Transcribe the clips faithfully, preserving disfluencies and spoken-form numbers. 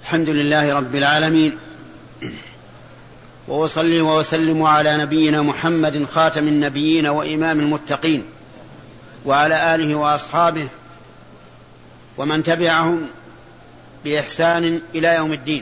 الحمد لله رب العالمين، وأصلي وأسلم على نبينا محمد خاتم النبيين وإمام المتقين، وعلى آله وأصحابه ومن تبعهم بإحسان إلى يوم الدين.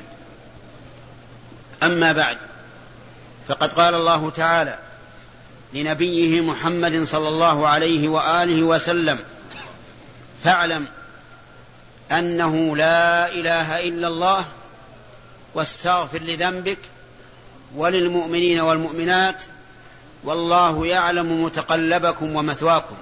أما بعد، فقد قال الله تعالى لنبيه محمد صلى الله عليه وآله وسلم: فاعلم أنه لا إله إلا الله واستغفر لذنبك وللمؤمنين والمؤمنات والله يعلم متقلبكم ومثواكم.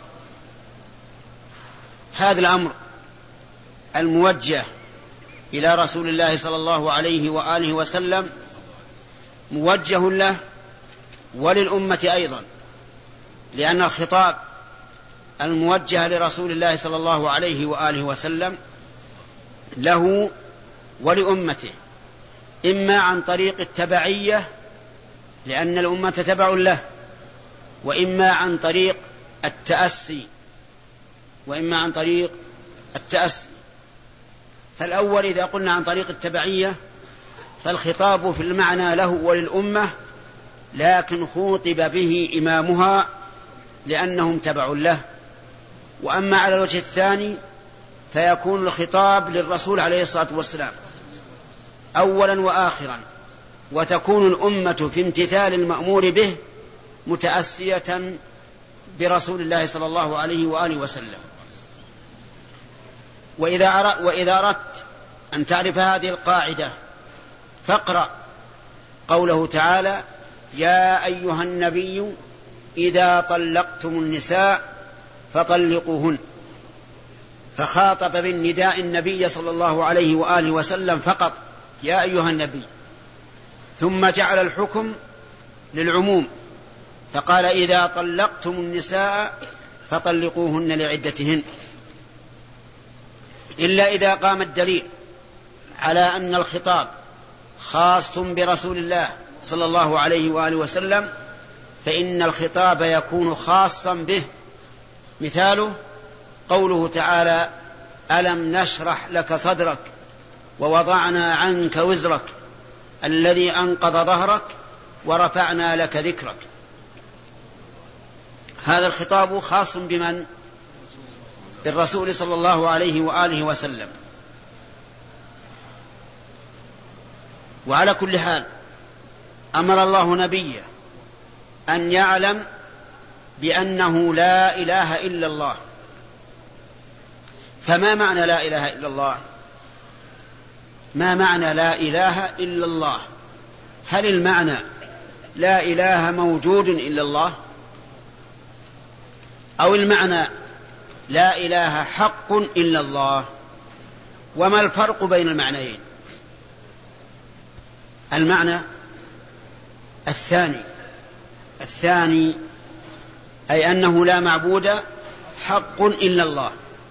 هذا الأمر الموجه إلى رسول الله صلى الله عليه وآله وسلم موجه له وللأمة أيضا، لأن الخطاب الموجه لرسول الله صلى الله عليه وآله وسلم له ولأمته، إما عن طريق التبعية لأن الأمة تبع له، وإما عن طريق التأسي وإما عن طريق التأسي. فالأول إذا قلنا عن طريق التبعية فالخطاب في المعنى له وللأمة، لكن خوطب به إمامها لأنهم تبع له. وأما على الوجه الثاني فيكون الخطاب للرسول عليه الصلاة والسلام أولا وآخرا، وتكون الأمة في امتثال المأمور به متأسية برسول الله صلى الله عليه وآله وسلم. وإذا أردت أن تعرف هذه القاعدة فاقرأ قوله تعالى: يا أيها النبي إذا طلقتم النساء فطلقوهن، فخاطب بالنداء النبي صلى الله عليه وآله وسلم فقط: يا أيها النبي، ثم جعل الحكم للعموم فقال: إذا طلقتم النساء فطلقوهن لعدتهن، إلا إذا قام الدليل على أن الخطاب خاص برسول الله صلى الله عليه وآله وسلم فإن الخطاب يكون خاصا به. مثاله قوله تعالى: ألم نشرح لك صدرك ووضعنا عنك وزرك الذي أنقض ظهرك ورفعنا لك ذكرك. هذا الخطاب خاص بمن؟ بالرسول صلى الله عليه وآله وسلم. وعلى كل حال أمر الله نبيه أن يعلم بأنه لا إله إلا الله. فما معنى لا إله إلا الله؟ ما معنى لا إله إلا الله؟ هل المعنى لا إله موجود إلا الله، أو المعنى لا إله حق إلا الله؟ وما الفرق بين المعنيين؟ المعنى الثاني الثاني أي أنه لا معبود حق إلا الله.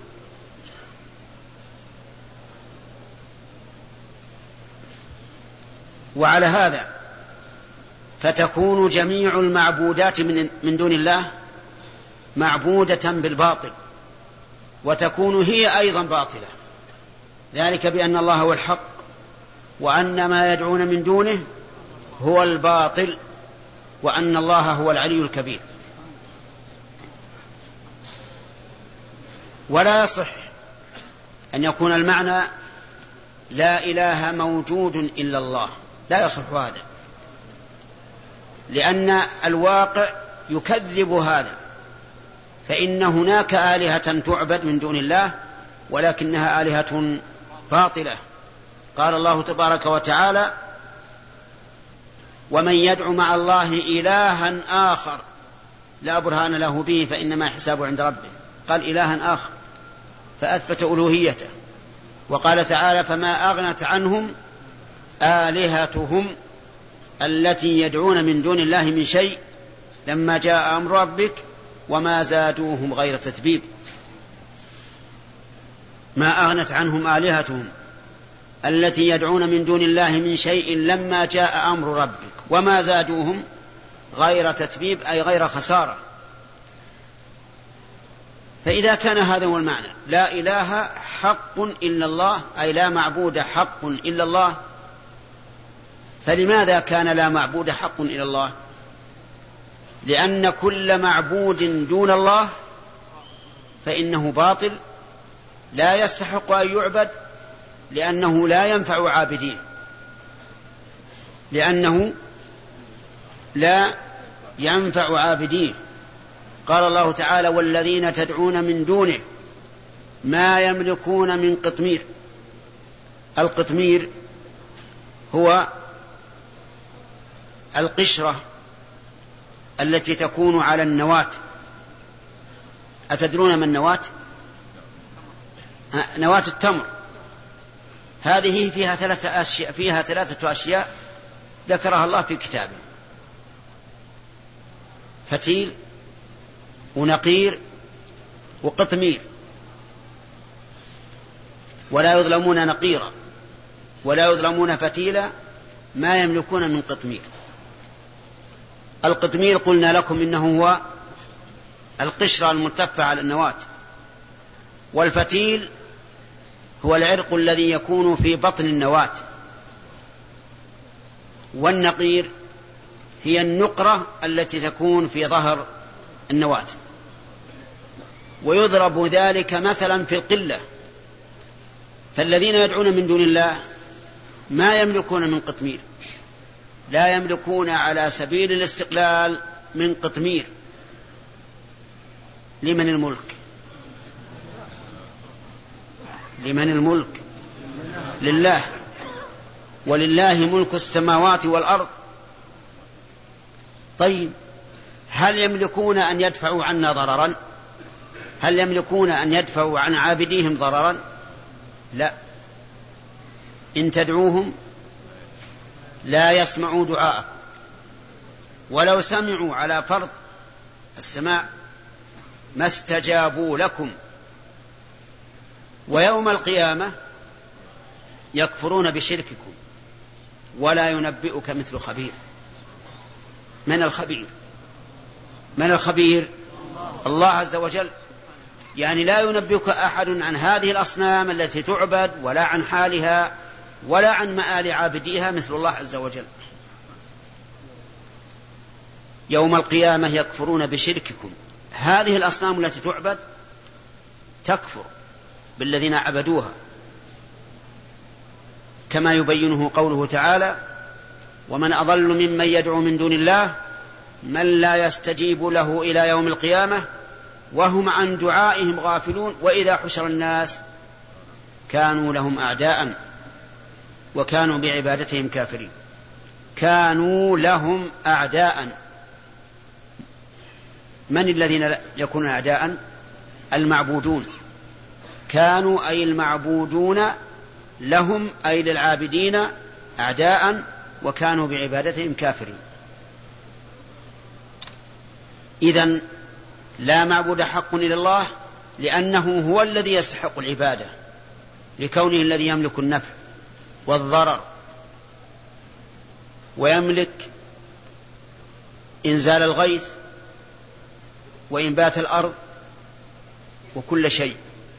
وعلى هذا فتكون جميع المعبودات من دون الله معبودة بالباطل، وتكون هي أيضا باطلة، ذلك بأن الله هو الحق وأن ما يدعون من دونه هو الباطل وأن الله هو العلي الكبير. ولا يصح أن يكون المعنى لا إله موجود إلا الله، لا يصح هذا، لأن الواقع يكذب هذا، فإن هناك آلهة تعبد من دون الله ولكنها آلهة باطلة. قال الله تبارك وتعالى: ومن يدع مع الله إلها آخر لا برهان له به فإنما حسابه عند ربه. قال إلها آخر فأثبت ألوهيته. وقال تعالى: فما أغنت عنهم آلهتهم التي يدعون من دون الله من شيء لما جاء أمر ربك وما زادوهم غير تتبيب. ما أغنت عنهم آلهتهم التي يدعون من دون الله من شيء لما جاء أمر ربك وما زادوهم غير تتبيب، أي غير خسارة. فإذا كان هذا هو المعنى، لا إله حق إلا الله، أي لا معبود حق إلا الله، فلماذا كان لا معبود حق إلا الله؟ لأن كل معبود دون الله فإنه باطل لا يستحق أن يعبد، لأنه لا ينفع عابديه، لأنه لا ينفع عابديه. قال الله تعالى: والذين تدعون من دونه ما يملكون من قطمير. القطمير هو القشرة التي تكون على النواة. أتدرون ما النواة؟ نواة التمر. هذه فيها ثلاثة أشياء فيها ثلاثة أشياء ذكرها الله في كتابه: فتيل ونقير وقطمير، ولا يظلمون نقيرا ولا يظلمون فتيلا ما يملكون من قطمير. القطمير قلنا لكم إنه هو القشرة الملتفة على النواة، والفتيل هو العرق الذي يكون في بطن النواة، والنقير هي النقرة التي تكون في ظهر النواة. ويضرب ذلك مثلا في القلة، فالذين يدعون من دون الله ما يملكون من قطمير، لا يملكون على سبيل الاستقلال من قطمير. لمن الملك؟ لمن الملك؟ لله، ولله ملك السماوات والأرض. طيب، هل يملكون أن يدفعوا عنا ضررا؟ هل يملكون أن يدفعوا عن عابديهم ضررا؟ لا. إن تدعوهم لا يسمعوا دعاءكم، ولو سمعوا على فرض السماع ما استجابوا لكم، ويوم القيامة يكفرون بشرككم ولا ينبئك مثل خبير. من الخبير؟ من الخبير؟ الله عز وجل. يعني لا ينبئك أحد عن هذه الأصنام التي تعبد، ولا عن حالها، ولا عن مآل عابديها مثل الله عز وجل. يوم القيامة يكفرون بشرككم. هذه الأصنام التي تعبد تكفر بالذين عبدوها، كما يبينه قوله تعالى: ومن أضل ممن يدعو من دون الله من لا يستجيب له إلى يوم القيامة وهم عن دعائهم غافلون وإذا حشر الناس كانوا لهم أعداء وكانوا بعبادتهم كافرين. كانوا لهم أعداء. من الذين يكونون أعداء؟ المعبودون. كانوا أي المعبودون لهم أي للعابدين أعداء وكانوا بعبادتهم كافرين. إذن لا معبود حق إلا الله، لأنه هو الذي يستحق العبادة، لكونه الذي يملك النفع والضرر، ويملك إنزال الغيث وإنبات الأرض وكل شيء.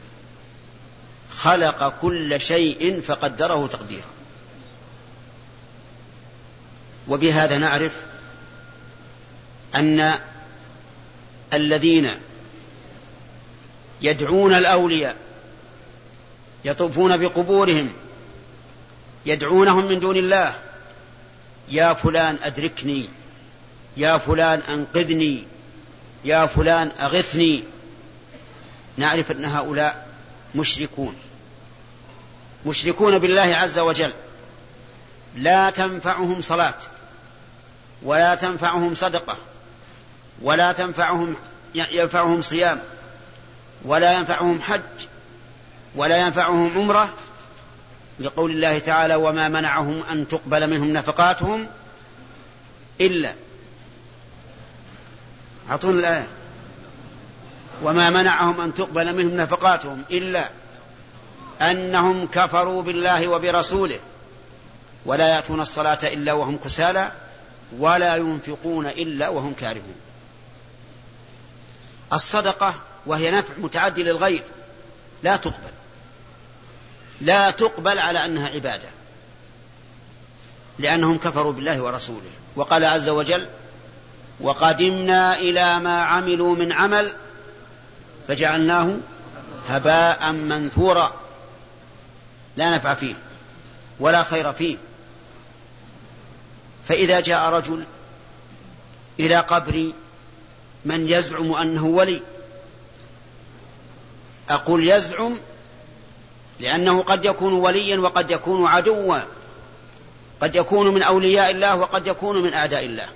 خلق كل شيء فقدره تقديرا. وبهذا نعرف أن الذين يدعون الأولياء يطوفون بقبورهم يدعونهم من دون الله: يا فلان أدركني، يا فلان أنقذني، يا فلان أغثني. نعرف أن هؤلاء مشركون مشركون بالله عز وجل. لا تنفعهم صلاة، ولا تنفعهم صدقة، ولا تنفعهم ينفعهم صيام، ولا ينفعهم حج، ولا ينفعهم عمرة، لقول الله تعالى: وما منعهم أن تقبل منهم نفقاتهم إلا أعطون الآية وما منعهم أن تقبل منهم نفقاتهم إلا أنهم كفروا بالله وبرسوله ولا يأتون الصلاة إلا وهم كسالى ولا ينفقون إلا وهم كارهون. الصدقة وهي نفع متعدي للغير لا تقبل، لا تقبل على أنها عبادة، لأنهم كفروا بالله ورسوله. وقال عز وجل: وقدمنا إلى ما عملوا من عمل فجعلناه هباء منثورا، لا نفع فيه ولا خير فيه. فإذا جاء رجل إلى قبر من يزعم أنه ولي، أقول يزعم لأنه قد يكون وليا وقد يكون عدوا، قد يكون من أولياء الله وقد يكون من أعداء الله.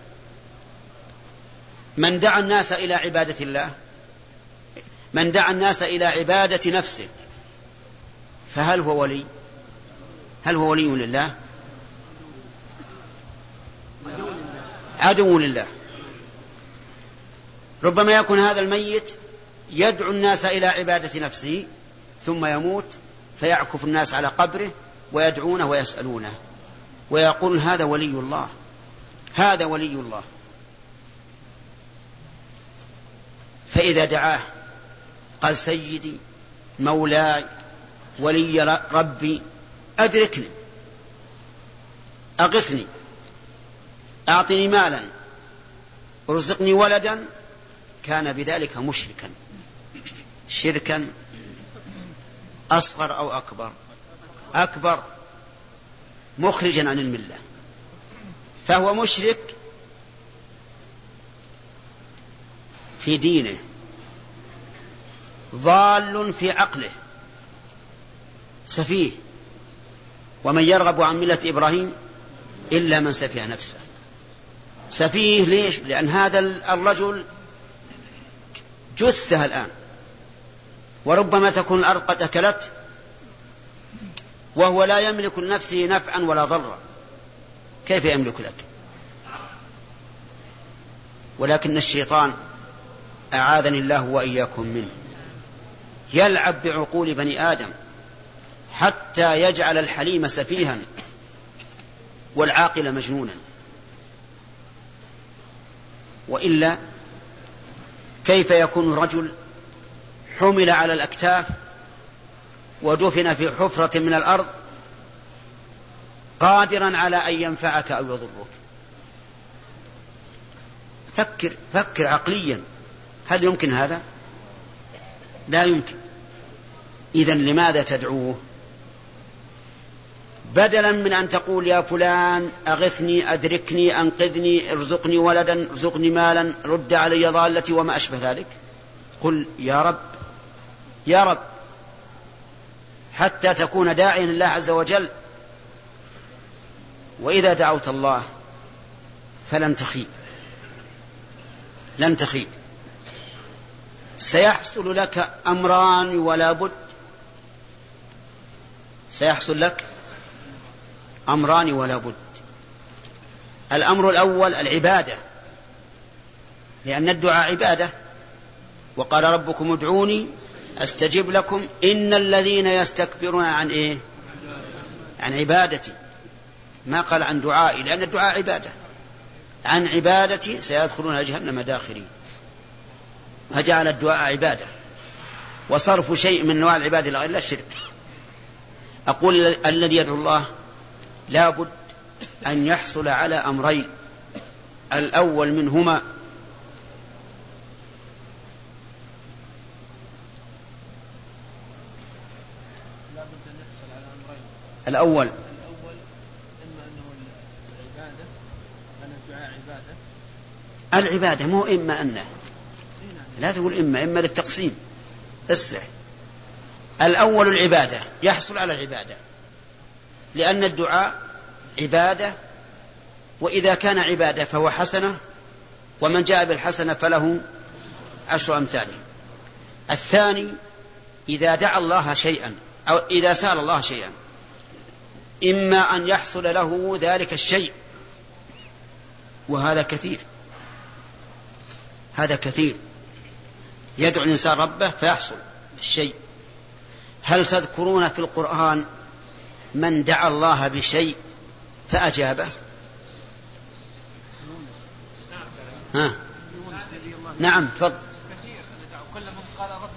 من دعا الناس إلى عبادة الله، من دعا الناس إلى عبادة نفسه، فهل هو ولي؟ هل هو ولي لله؟ عدو لله. ربما يكون هذا الميت يدعو الناس إلى عبادة نفسه ثم يموت فيعكف الناس على قبره ويدعونه ويسألونه ويقول هذا ولي الله، هذا ولي الله. فإذا دعاه قال: سيدي مولاي ولي ربي أدركني، أغثني، أعطني مالا، ارزقني ولدا، كان بذلك مشركا، شركا أصغر أو أكبر، أكبر، مخرجا عن الملة. فهو مشرك في دينه، ضال في عقله، سفيه. ومن يرغب عن ملة إبراهيم إلا من سفيه نفسه. سفيه ليش؟ لأن هذا الرجل جثه الآن، وربما تكون الأرض قد أكلته وهو لا يملك لنفسه نفعا ولا ضرا، كيف يملك لك؟ ولكن الشيطان أعاذني الله وإياكم منه يلعب بعقول بني آدم حتى يجعل الحليم سفيها والعاقل مجنونا. وإلا كيف يكون رجل حمل على الأكتاف ودفن في حفرة من الأرض قادرا على أن ينفعك أو يضرك؟ فكر فكر عقليا، هل يمكن هذا؟ لا يمكن. إذن لماذا تدعوه؟ بدلا من أن تقول يا فلان أغثني، أدركني، أنقذني، ارزقني ولدا، ارزقني مالا، رد علي ضالتي وما أشبه ذلك، قل يا رب يا رب، حتى تكون داعيا لله عز وجل. وإذا دعوت الله فلن تخيب، لن تخيب. سيحصل لك أمران ولا بد، سيحصل لك أمران ولا بد. الأمر الأول العبادة، لأن الدعاء عبادة، وقال ربكم ادعوني أستجب لكم إن الذين يستكبرون عن إيه؟ عن عبادتي. ما قال عن دعائي، لأن الدعاء عبادة. عن عبادتي سيدخلون جهنم داخرين. فجعل الدعاء عبادة، وصرف شيء من نوع العبادة إلى غير الله الشرك. أقول الذي يدعو الله لا بد أن يحصل على أمرين، الأول منهما الأول الأول إما أنه العبادة، أن الدعاء عبادة. العبادة مو إما أنه، لا تقول إما إما للتقسيم، اسرع. الأول العبادة، يحصل على العبادة، لأن الدعاء عبادة، وإذا كان عبادة فهو حسنة، ومن جاء بالحسنة فله عشر أمثاله. الثاني إذا دعا الله شيئا أو إذا سأل الله شيئا، إما أن يحصل له ذلك الشيء، وهذا كثير، هذا كثير، يدعو الإنسان ربه فيحصل الشيء. هل تذكرون في القرآن من دعا الله بشيء فأجابه؟ ها؟ نعم تفضل. كثير، كل من قال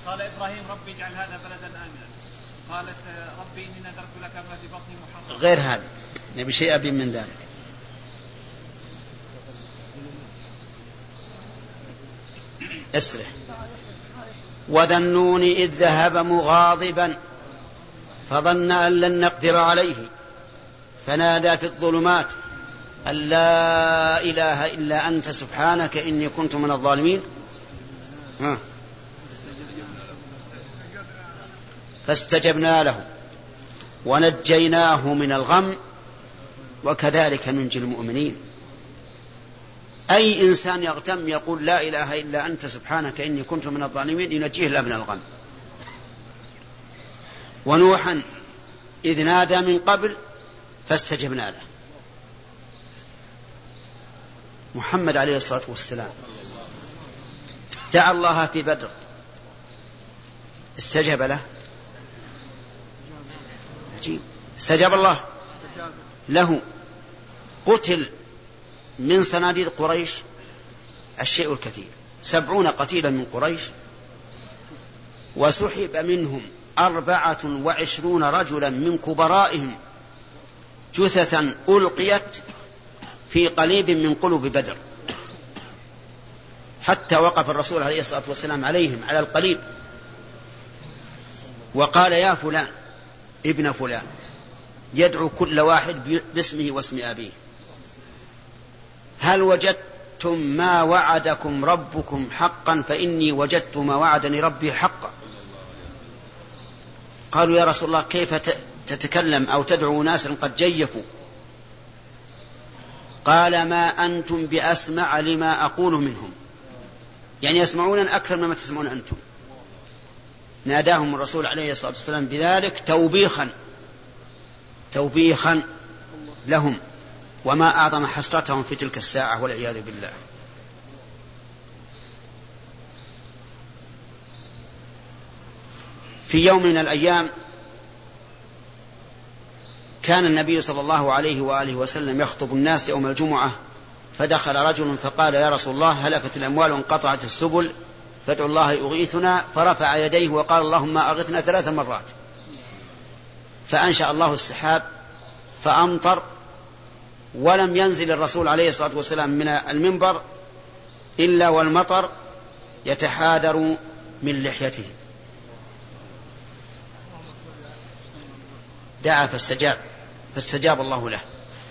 قال إبراهيم ربي اجعل هذا بلدا آمنا. قالت ربي إني نذرت لك ما في بطني محررا. غير هذا نبي شيء أبين من ذلك. اسرح. وذا النون إذ ذهب مغاضبا فظن أن لن نقدر عليه فنادى في الظلمات أن لا إله إلا أنت سبحانك إني كنت من الظالمين. ها. فاستجبنا له ونجيناه من الغم وكذلك ننجي المؤمنين. أي إنسان يغتم يقول لا إله إلا أنت سبحانك إني كنت من الظالمين ينجيه الله من الغم. ونوحا إذ نادى من قبل فاستجبنا له. محمد عليه الصلاة والسلام دعا الله في بدر استجاب له. عجيب. استجاب الله له. قتل من صناديد قريش الشيء الكثير سبعون قتيلا من قريش وسحب منهم أربعة وعشرون رجلا من كبرائهم جثثا ألقيت في قليب من قلوب بدر حتى وقف الرسول عليه الصلاة والسلام عليهم على القليب وقال يا فلان ابن فلان يدعو كل واحد باسمه واسم أبيه هل وجدتم ما وعدكم ربكم حقا فإني وجدت ما وعدني ربي حقا. قالوا يا رسول الله كيف تتكلم أو تدعو ناسا قد جيفوا. قال ما أنتم بأسمع لما أقول منهم يعني يسمعون أكثر مما تسمعون أنتم. ناداهم الرسول عليه الصلاة والسلام بذلك توبيخا توبيخا لهم وما أعظم حسرتهم في تلك الساعة والعياذ بالله. في يوم من الأيام كان النبي صلى الله عليه وآله وسلم يخطب الناس يوم الجمعة فدخل رجل فقال يا رسول الله هلكت الأموال وانقطعت السبل فادعوا الله يغيثنا فرفع يديه وقال اللهم أغثنا ثلاث مرات فأنشأ الله السحاب فأمطر ولم ينزل الرسول عليه الصلاة والسلام من المنبر إلا والمطر يتحادر من لحيته. دعا فاستجاب فاستجاب الله له.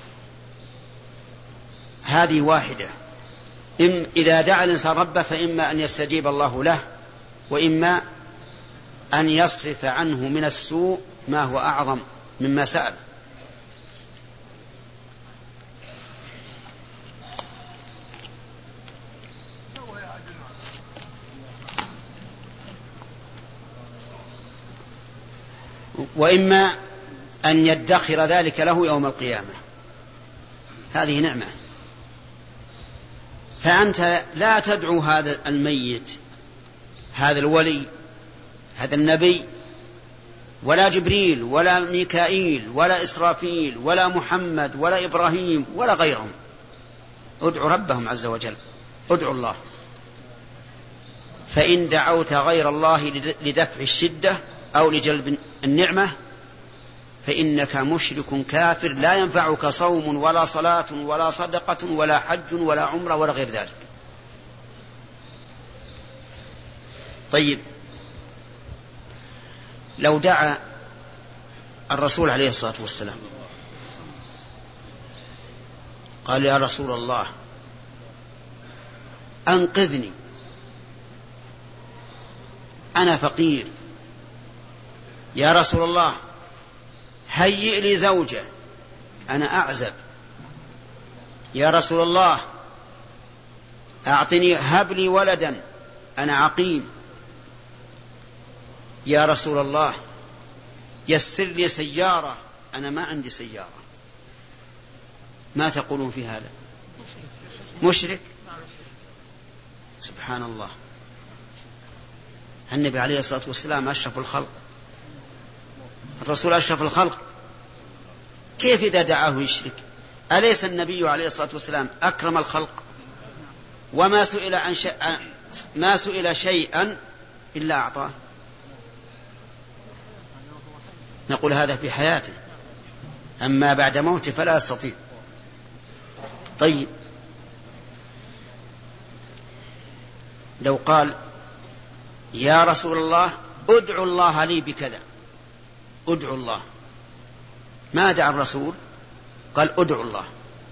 هذه واحدة. إم إذا دعا الإنسان ربه فإما أن يستجيب الله له وإما أن يصرف عنه من السوء ما هو أعظم مما سأل. وإما أن يدخر ذلك له يوم القيامة. هذه نعمة. فأنت لا تدعو هذا الميت هذا الولي هذا النبي ولا جبريل ولا ميكائيل ولا إسرافيل ولا محمد ولا إبراهيم ولا غيرهم. ادعوا ربهم عز وجل. ادعوا الله. فإن دعوت غير الله لدفع الشدة أو لجلب النعمة فإنك مشرك كافر لا ينفعك صوم ولا صلاة ولا صدقة ولا حج ولا عمرة ولا غير ذلك. طيب لو دعا الرسول عليه الصلاة والسلام قال يا رسول الله أنقذني أنا فقير يا رسول الله هيئ لي زوجة أنا أعزب يا رسول الله أعطني هب لي ولدا أنا عقيم يا رسول الله يسر لي سيارة أنا ما عندي سيارة. ما تقولون في هذا؟ مشرك. سبحان الله. النبي عليه الصلاة والسلام أشرف الخلق الرسول أشرف الخلق كيف إذا دعاه يشرك؟ أليس النبي عليه الصلاة والسلام أكرم الخلق وما سئل عن شيء ما سئل شيئا إلا أعطاه. نقول هذا في حياته، أما بعد موته فلا يستطيع. طيب لو قال يا رسول الله ادعو الله لي بكذا، ادعو الله، ما دعا الرسول، قال ادعو الله،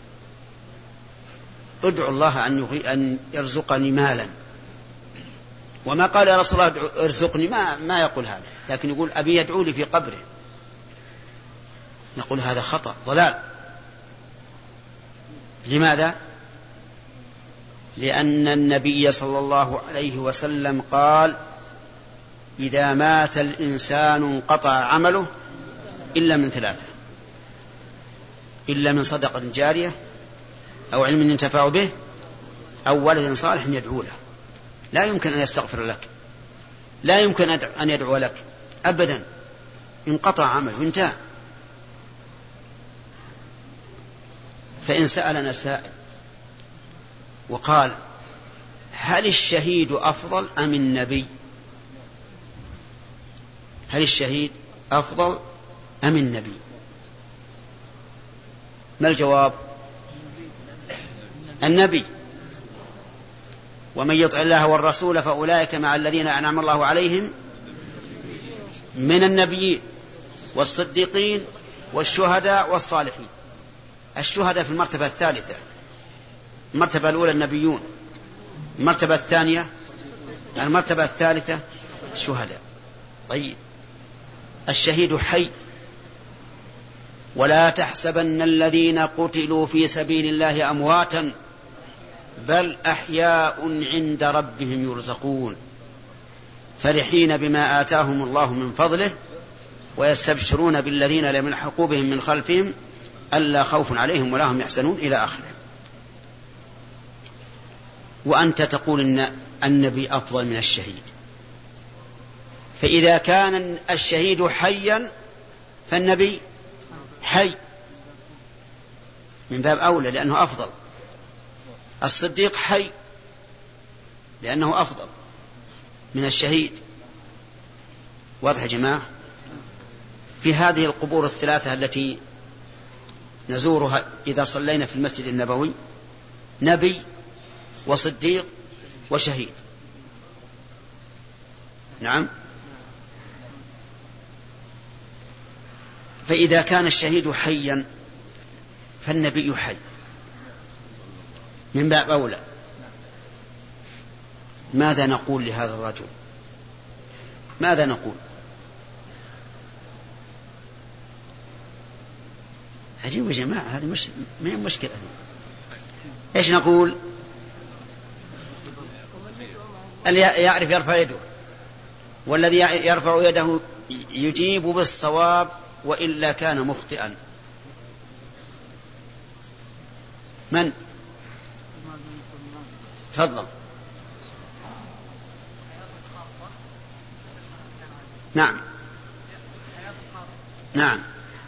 ادعو الله أن يرزقني مالا، وما قال يا رسول الله ارزقني، ما, ما يقول هذا، لكن يقول أبي يدعو لي في قبره. نقول هذا خطأ ضلال. لماذا؟ لأن النبي صلى الله عليه وسلم قال إذا مات الإنسان انقطع عمله إلا من ثلاثة: إلا من صدقة جارية، أو علم ينتفع به، أو ولد صالح يدعو له. لا يمكن أن يستغفر لك، لا يمكن أن يدعو لك أبدا، انقطع عمله وانتهى. فإن سألنا سائل وقال هل الشهيد أفضل أم النبي؟ هل الشهيد أفضل أم النبي؟ ما الجواب؟ النبي. ومن يطع الله والرسول فأولئك مع الذين أنعم الله عليهم من النبيين والصديقين والشهداء والصالحين. الشهداء في المرتبة الثالثة، المرتبة الأولى النبيون، المرتبة الثانية المرتبة الثالثة الشهداء. طيب الشهيد حي، ولا تحسبن الذين قتلوا في سبيل الله أمواتا بل أحياء عند ربهم يرزقون فرحين بما آتاهم الله من فضله ويستبشرون بالذين لم يلحقوا بهم من خلفهم ألا خوف عليهم ولا هم يحزنون إلى آخره. وأنت تقول إن النبي أفضل من الشهيد، فإذا كان الشهيد حيا فالنبي حي من باب أولى لأنه أفضل. الصديق حي لأنه أفضل من الشهيد. واضح يا جماعة؟ في هذه القبور الثلاثة التي نزورها إذا صلينا في المسجد النبوي نبي وصديق وشهيد. نعم. فإذا كان الشهيد حيا فالنبي حي من باب أولى. ماذا نقول لهذا الرجل؟ ماذا نقول؟ عجيب يا جماعة، هذه مش ما هي مشكلة. إيش نقول؟ اللي يعرف يرفع يده، والذي يرفع يده يجيب بالصواب وإلا كان مخطئا. من؟ تفضل. نعم نعم.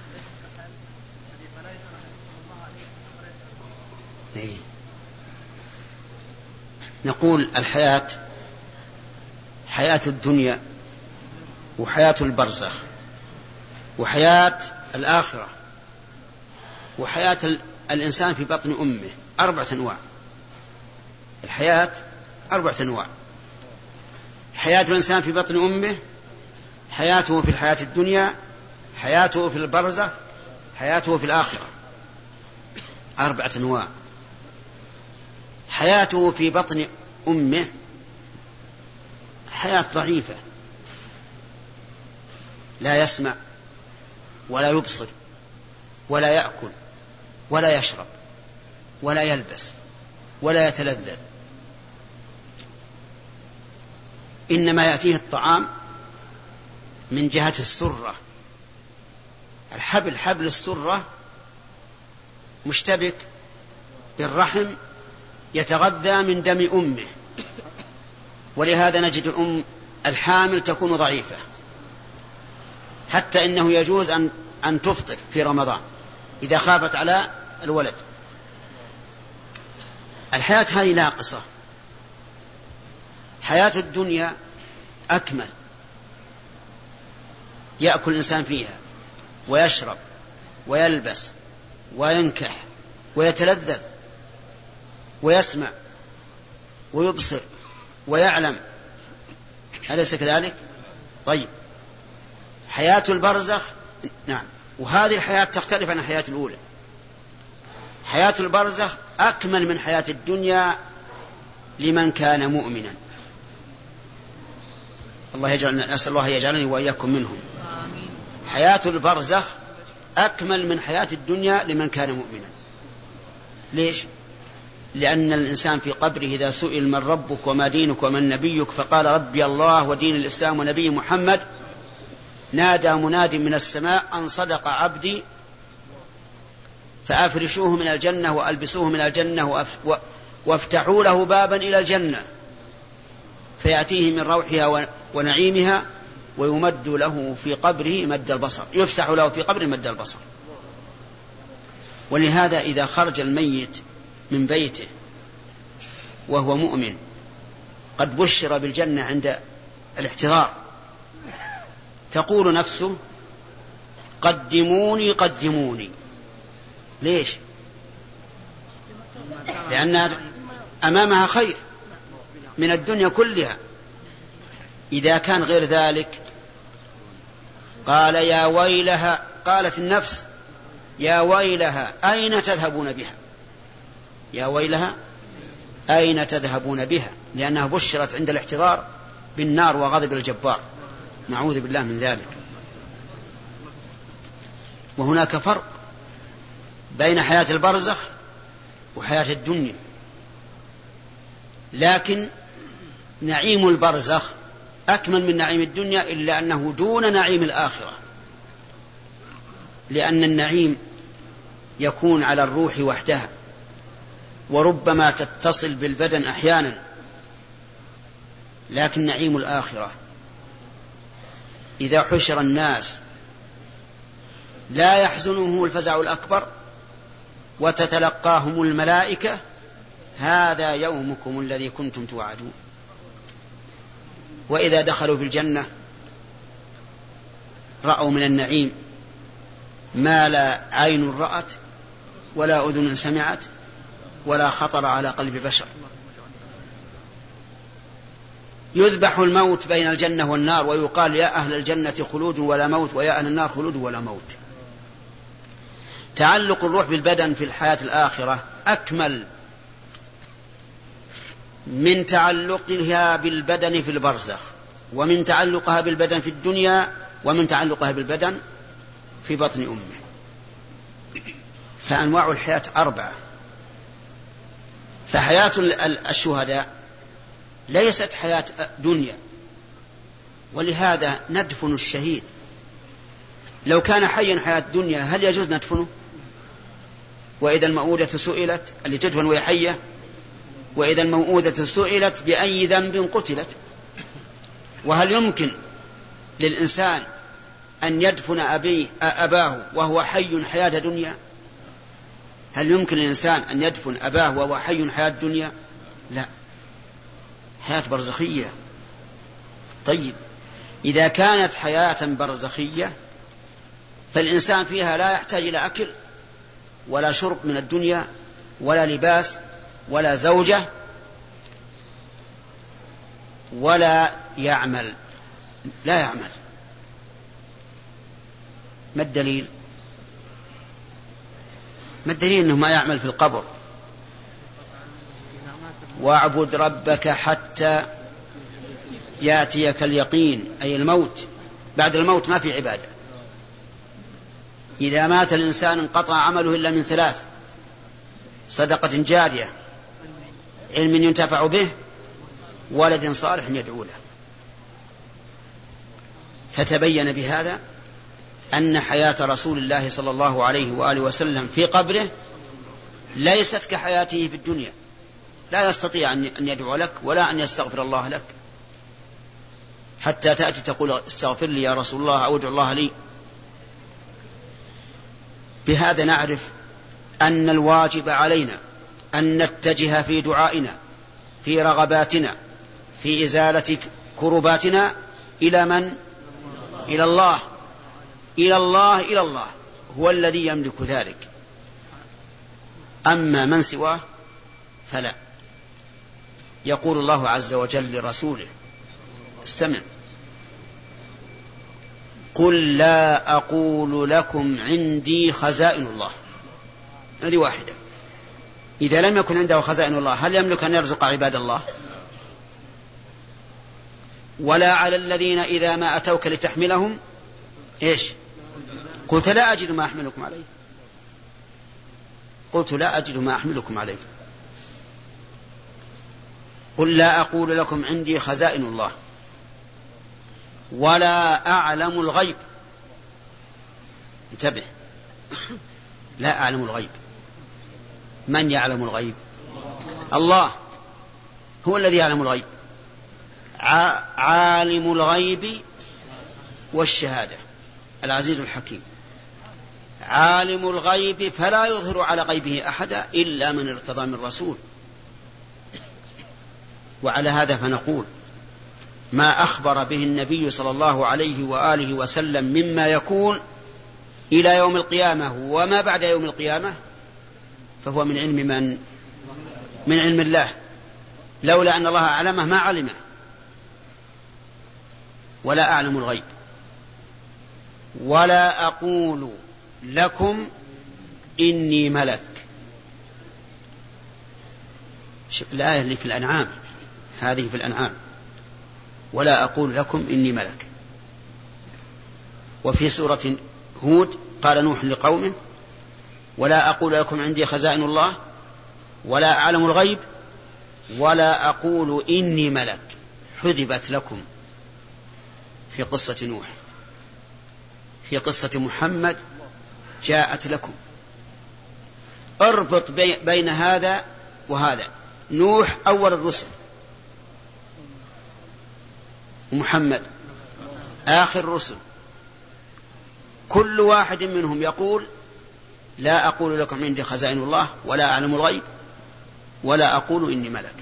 إيه. نقول الحياة حياة الدنيا وحياة البرزخ وحياة الآخرة وحياة الإنسان في بطن أمه أربعة أنواع. الحياة أربعة أنواع: حياة الإنسان في بطن أمه، حياته في الحياة الدنيا، حياته في البرزخ، حياته في الآخرة. أربعة أنواع. حياته في بطن أمه حياة ضعيفة، لا يسمع ولا يبصر ولا يأكل ولا يشرب ولا يلبس ولا يتلذذ، إنما يأتيه الطعام من جهة السرة. الحبل حبل السرة مشتبك بالرحم يتغذى من دم أمه، ولهذا نجد الأم الحامل تكون ضعيفة، حتى إنه يجوز أن, أن تفطر في رمضان إذا خافت على الولد. الحياة هذه ناقصة. حياة الدنيا أكمل، يأكل الإنسان فيها ويشرب ويلبس وينكح ويتلذذ ويسمع ويبصر ويعلم، أليس كذلك؟ طيب، حياة البرزخ نعم، وهذه الحياة تختلف عن الحياة الأولى. حياة البرزخ أكمل من حياة الدنيا لمن كان مؤمنا. الله يجعلنا، نسأل الله يجعلني وإياكم منهم. حياة البرزخ أكمل من حياة الدنيا لمن كان مؤمنا. ليش؟ لأن الإنسان في قبره إذا سئل من ربك وما دينك ومن نبيك فقال ربي الله ودين الإسلام ونبي محمد، نادى مناد من السماء أن صدق عبدي فأفرشوه من الجنة وألبسوه من الجنة وافتحوا له بابا إلى الجنة فيأتيه من روحها ونعيمها ويمد له في قبره مد البصر، يفسح له في قبره مد البصر. ولهذا إذا خرج الميت من بيته وهو مؤمن قد بشر بالجنة عند الاحتضار تقول نفسه قدموني قدموني. ليش؟ لأن أمامها خير من الدنيا كلها. إذا كان غير ذلك قال يا ويلها، قالت النفس يا ويلها أين تذهبون بها، يا ويلها أين تذهبون بها، لأنها بشرت عند الاحتضار بالنار وغضب الجبار، نعوذ بالله من ذلك. وهناك فرق بين حياة البرزخ وحياة الدنيا، لكن نعيم البرزخ أكمل من نعيم الدنيا إلا أنه دون نعيم الآخرة، لأن النعيم يكون على الروح وحدها وربما تتصل بالبدن أحيانا، لكن نعيم الآخرة إذا حشر الناس لا يحزنهم الفزع الأكبر وتتلقاهم الملائكة هذا يومكم الذي كنتم توعدون. وإذا دخلوا في الجنة رأوا من النعيم ما لا عين رأت ولا أذن سمعت ولا خطر على قلب بشر. يذبح الموت بين الجنة والنار ويقال يا أهل الجنة خلود ولا موت ويا أهل النار خلود ولا موت. تعلق الروح بالبدن في الحياة الآخرة أكمل من تعلقها بالبدن في البرزخ، ومن تعلقها بالبدن في الدنيا، ومن تعلقها بالبدن في بطن أمه. فأنواع الحياة أربعة. فحياة الشهداء ليست حياة دنيا، ولهذا ندفن الشهيد. لو كان حيا حياة دنيا هل يجوز ندفنه؟ وإذا الموءودة سئلت اللي تدفن وهي حية، وإذا الموءودة سئلت بأي ذنب قتلت. وهل يمكن للإنسان أن يدفن أبيه أباه وهو حي حياة دنيا؟ هل يمكن للإنسان أن يدفن أباه وهو حي حياة دنيا؟ لا، حياة برزخية. طيب، إذا كانت حياة برزخية فالإنسان فيها لا يحتاج إلى أكل ولا شرب من الدنيا ولا لباس ولا زوجة ولا يعمل، لا يعمل. ما الدليل؟ ما الدليل أنه ما يعمل في القبر؟ واعبد ربك حتى يأتيك اليقين، أي الموت. بعد الموت ما في عبادة. إذا مات الإنسان انقطع عمله إلا من ثلاث: صدقة جارية، علم ينتفع به، ولد صالح يدعو له. فتبين بهذا أن حياة رسول الله صلى الله عليه وآله وسلم في قبره ليست كحياته في الدنيا. لا يستطيع أن يدعو لك ولا أن يستغفر الله لك حتى تأتي تقول استغفر لي يا رسول الله أو ادعو الله لي. بهذا نعرف أن الواجب علينا أن نتجه في دعائنا في رغباتنا في إزالة كرباتنا إلى من؟ إلى الله. إلى الله إلى الله هو الذي يملك ذلك، أما من سواه فلا. يقول الله عز وجل لرسوله استمع: قل لا أقول لكم عندي خزائن الله. هذه واحدة. إذا لم يكن عنده خزائن الله هل يملك أن يرزق عباد الله؟ ولا على الذين إذا ما أتوك لتحملهم إيش قلت لا أجد ما أحملكم عليه قلت لا أجد ما أحملكم عليه. قل لا أقول لكم عندي خزائن الله ولا أعلم الغيب. انتبه، لا أعلم الغيب. من يعلم الغيب؟ الله هو الذي يعلم الغيب، عالم الغيب والشهادة العزيز الحكيم. عالم الغيب فلا يظهر على غيبه أحدا إلا من ارتضى من رسول. وعلى هذا فنقول ما أخبر به النبي صلى الله عليه وآله وسلم مما يكون إلى يوم القيامة وما بعد يوم القيامة فهو من علم من؟ من علم الله. لولا أن الله أعلمه ما علمه. ولا أعلم الغيب ولا أقول لكم إني ملك. الآية اللي في الأنعام هذه في الأنعام: ولا أقول لكم إني ملك. وفي سورة هود قال نوح لقومه: ولا أقول لكم عندي خزائن الله ولا أعلم الغيب ولا أقول إني ملك. حذبت لكم في قصة نوح. في قصة محمد جاءت لكم. اربط بين هذا وهذا. نوح أول الرسل، ومحمد آخر الرسل. كل واحد منهم يقول لا أقول لكم عندي خزائن الله ولا أعلم الغيب ولا أقول إني ملك.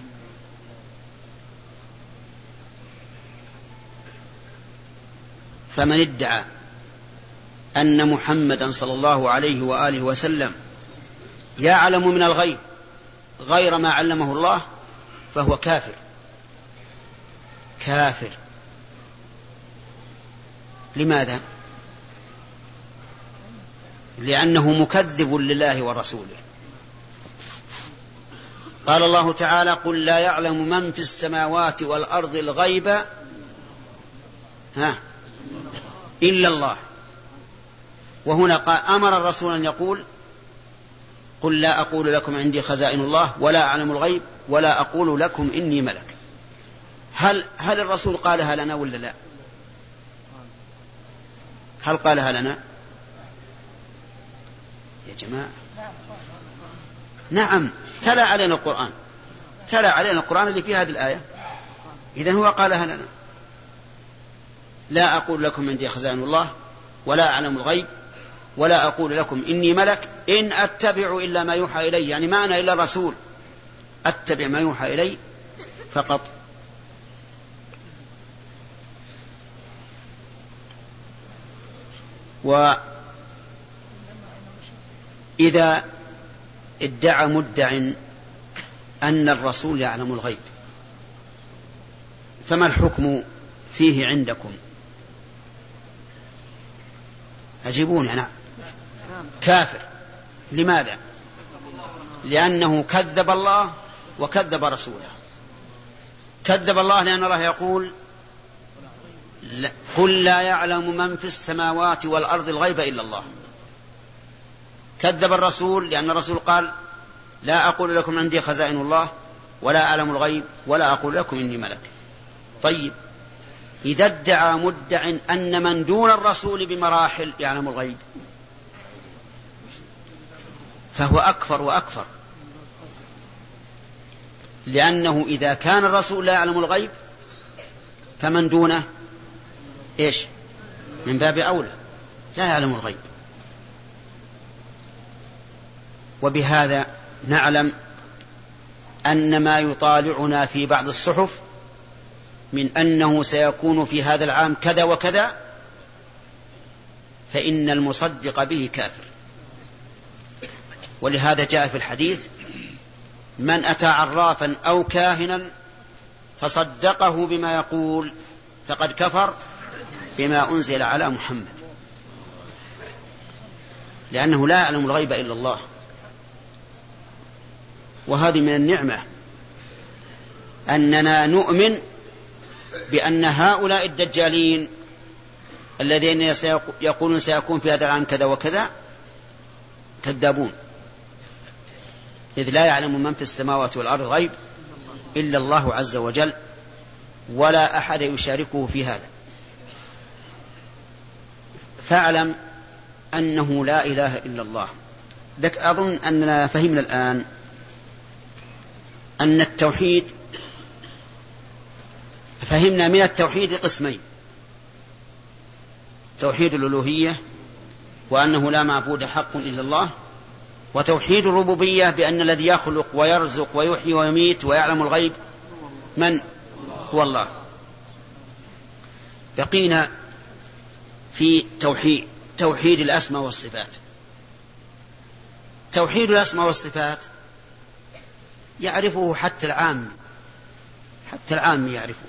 فمن ادعى أن محمدا صلى الله عليه وآله وسلم يعلم من الغيب غير ما علمه الله فهو كافر كافر. لماذا؟ لأنه مكذب لله ورسوله. قال الله تعالى: قل لا يعلم من في السماوات والأرض الغيب ها إلا الله. وهنا قال أمر الرسول أن يقول: قل لا أقول لكم عندي خزائن الله ولا أعلم الغيب ولا أقول لكم إني ملك. هل, هل الرسول قالها لنا ولا لا؟ هل قالها لنا يا جماعة؟ نعم، تلا علينا القرآن تلا علينا القرآن اللي في هذه الآية. إذن هو قالها لنا: لا أقول لكم عندي خزائن الله ولا أعلم الغيب ولا أقول لكم إني ملك إن أتبع إلا ما يوحى إلي. يعني ما أنا إلا رسول أتبع ما يوحى إلي فقط. وإذا ادعى مدع أن الرسول يعلم الغيب فما الحكم فيه عندكم؟ أجيبوني. أنا كافر. لماذا؟ لأنه كذب الله وكذب رسوله. كذب الله لأن الله يقول: قل لا يعلم من في السماوات والأرض الغيب إلا الله. كذب الرسول لأن الرسول قال: لا أقول لكم عندي خزائن الله ولا أعلم الغيب ولا أقول لكم إني ملك. طيب، إذا ادعى مدع أن من دون الرسول بمراحل يعلم الغيب فهو أكفر وأكفر. لأنه إذا كان الرسول لا يعلم الغيب فمن دونه إيش؟ من باب أولى لا يعلم الغيب. وبهذا نعلم أن ما يطالعنا في بعض الصحف من أنه سيكون في هذا العام كذا وكذا فإن المصدق به كافر. ولهذا جاء في الحديث: من أتى عرافا أو كاهنا فصدقه بما يقول فقد كفر بما أنزل على محمد، لأنه لا يعلم الغيب إلا الله. وهذه من النعمة أننا نؤمن بأن هؤلاء الدجالين الذين يقولون سيكون في هذا العام كذا وكذا كذابون، إذ لا يعلم من في السماوات والأرض غيب إلا الله عز وجل، ولا أحد يشاركه في هذا. فاعلم أنه لا إله إلا الله. أظن أننا فهمنا الآن أن التوحيد، فهمنا من التوحيد قسمين: توحيد الألوهية وأنه لا معبود حق إلا الله، وتوحيد الربوبية بأن الذي يخلق ويرزق ويحيي ويميت ويعلم الغيب من هو الله. بقينا في توحيد توحيد الأسماء والصفات. توحيد الأسماء والصفات يعرفه حتى العام، حتى العام يعرفه.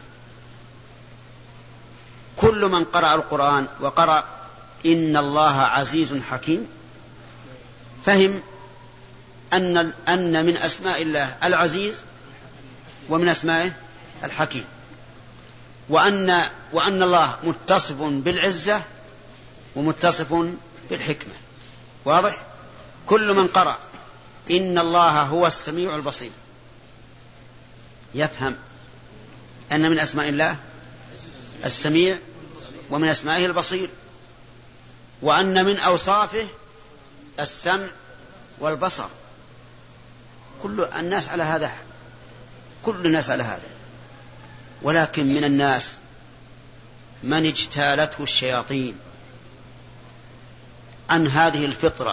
كل من قرأ القرآن وقرأ إن الله عزيز حكيم فهم أن أن من أسماء الله العزيز ومن أسمائه الحكيم، وأن وأن الله متصف بالعزة ومتصف بالحكمة. واضح؟ كل من قرأ إن الله هو السميع البصير يفهم أن من أسماء الله السميع ومن أسمائه البصير، وأن من أوصافه السمع والبصر. كل الناس على هذا، كل الناس على هذا. ولكن من الناس من اجتالته الشياطين عن هذه الفطرة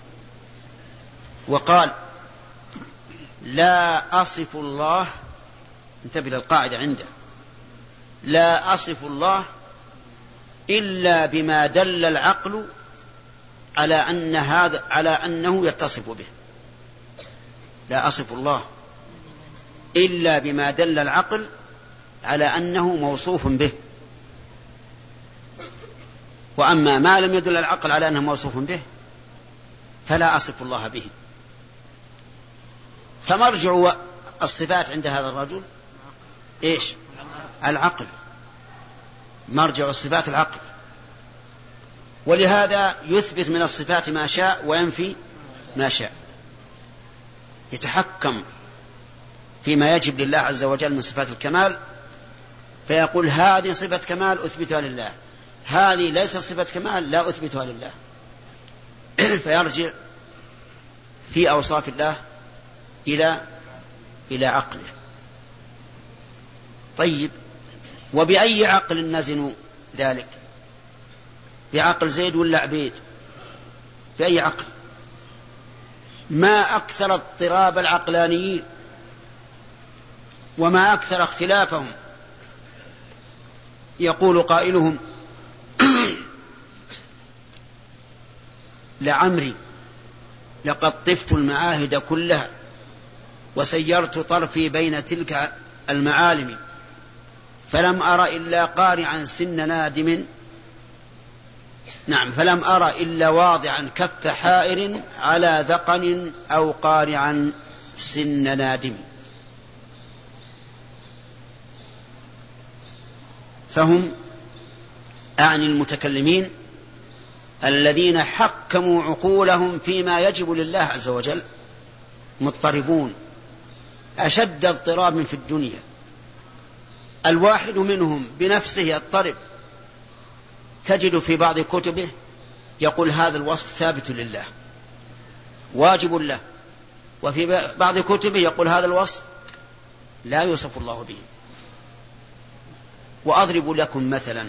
وقال: لا أصف الله، انتبه للقاعدة عنده، لا أصف الله إلا بما دل العقل على أن هذا على أنه يتصف به. لا أصف الله إلا بما دل العقل على أنه موصوف به، وأما ما لم يدل العقل على أنه موصوف به فلا أصف الله به. فمرجع الصفات عند هذا الرجل إيش؟ العقل. مرجع الصفات العقل. ولهذا يثبت من الصفات ما شاء وينفي ما شاء، يتحكم فيما يجب لله عز وجل من صفات الكمال، فيقول هذه صفة كمال أثبتها لله، هذه ليست صفة كمال لا أثبتها لله. فيرجع في أوصاف الله إلى إلى عقله. طيب، وبأي عقل نزن ذلك؟ بعقل زيد ولا عبيد؟ بأي عقل؟ ما أكثر اضطراب العقلانيين وما أكثر اختلافهم. يقول قائلهم: لعمري لقد طفت المعاهد كلها وسيرت طرفي بين تلك المعالم فلم أر إلا قارعا سن نادم. نعم، فلم أر إلا واضعا كف حائر على ذقن أو قارعا سن نادم. فهم أعني المتكلمين الذين حكموا عقولهم فيما يجب لله عز وجل مضطربون أشد اضطراب في الدنيا. الواحد منهم بنفسه يضطرب، تجد في بعض كتبه يقول هذا الوصف ثابت لله واجب له، وفي بعض كتبه يقول هذا الوصف لا يوصف الله به. وأضرب لكم مثلا: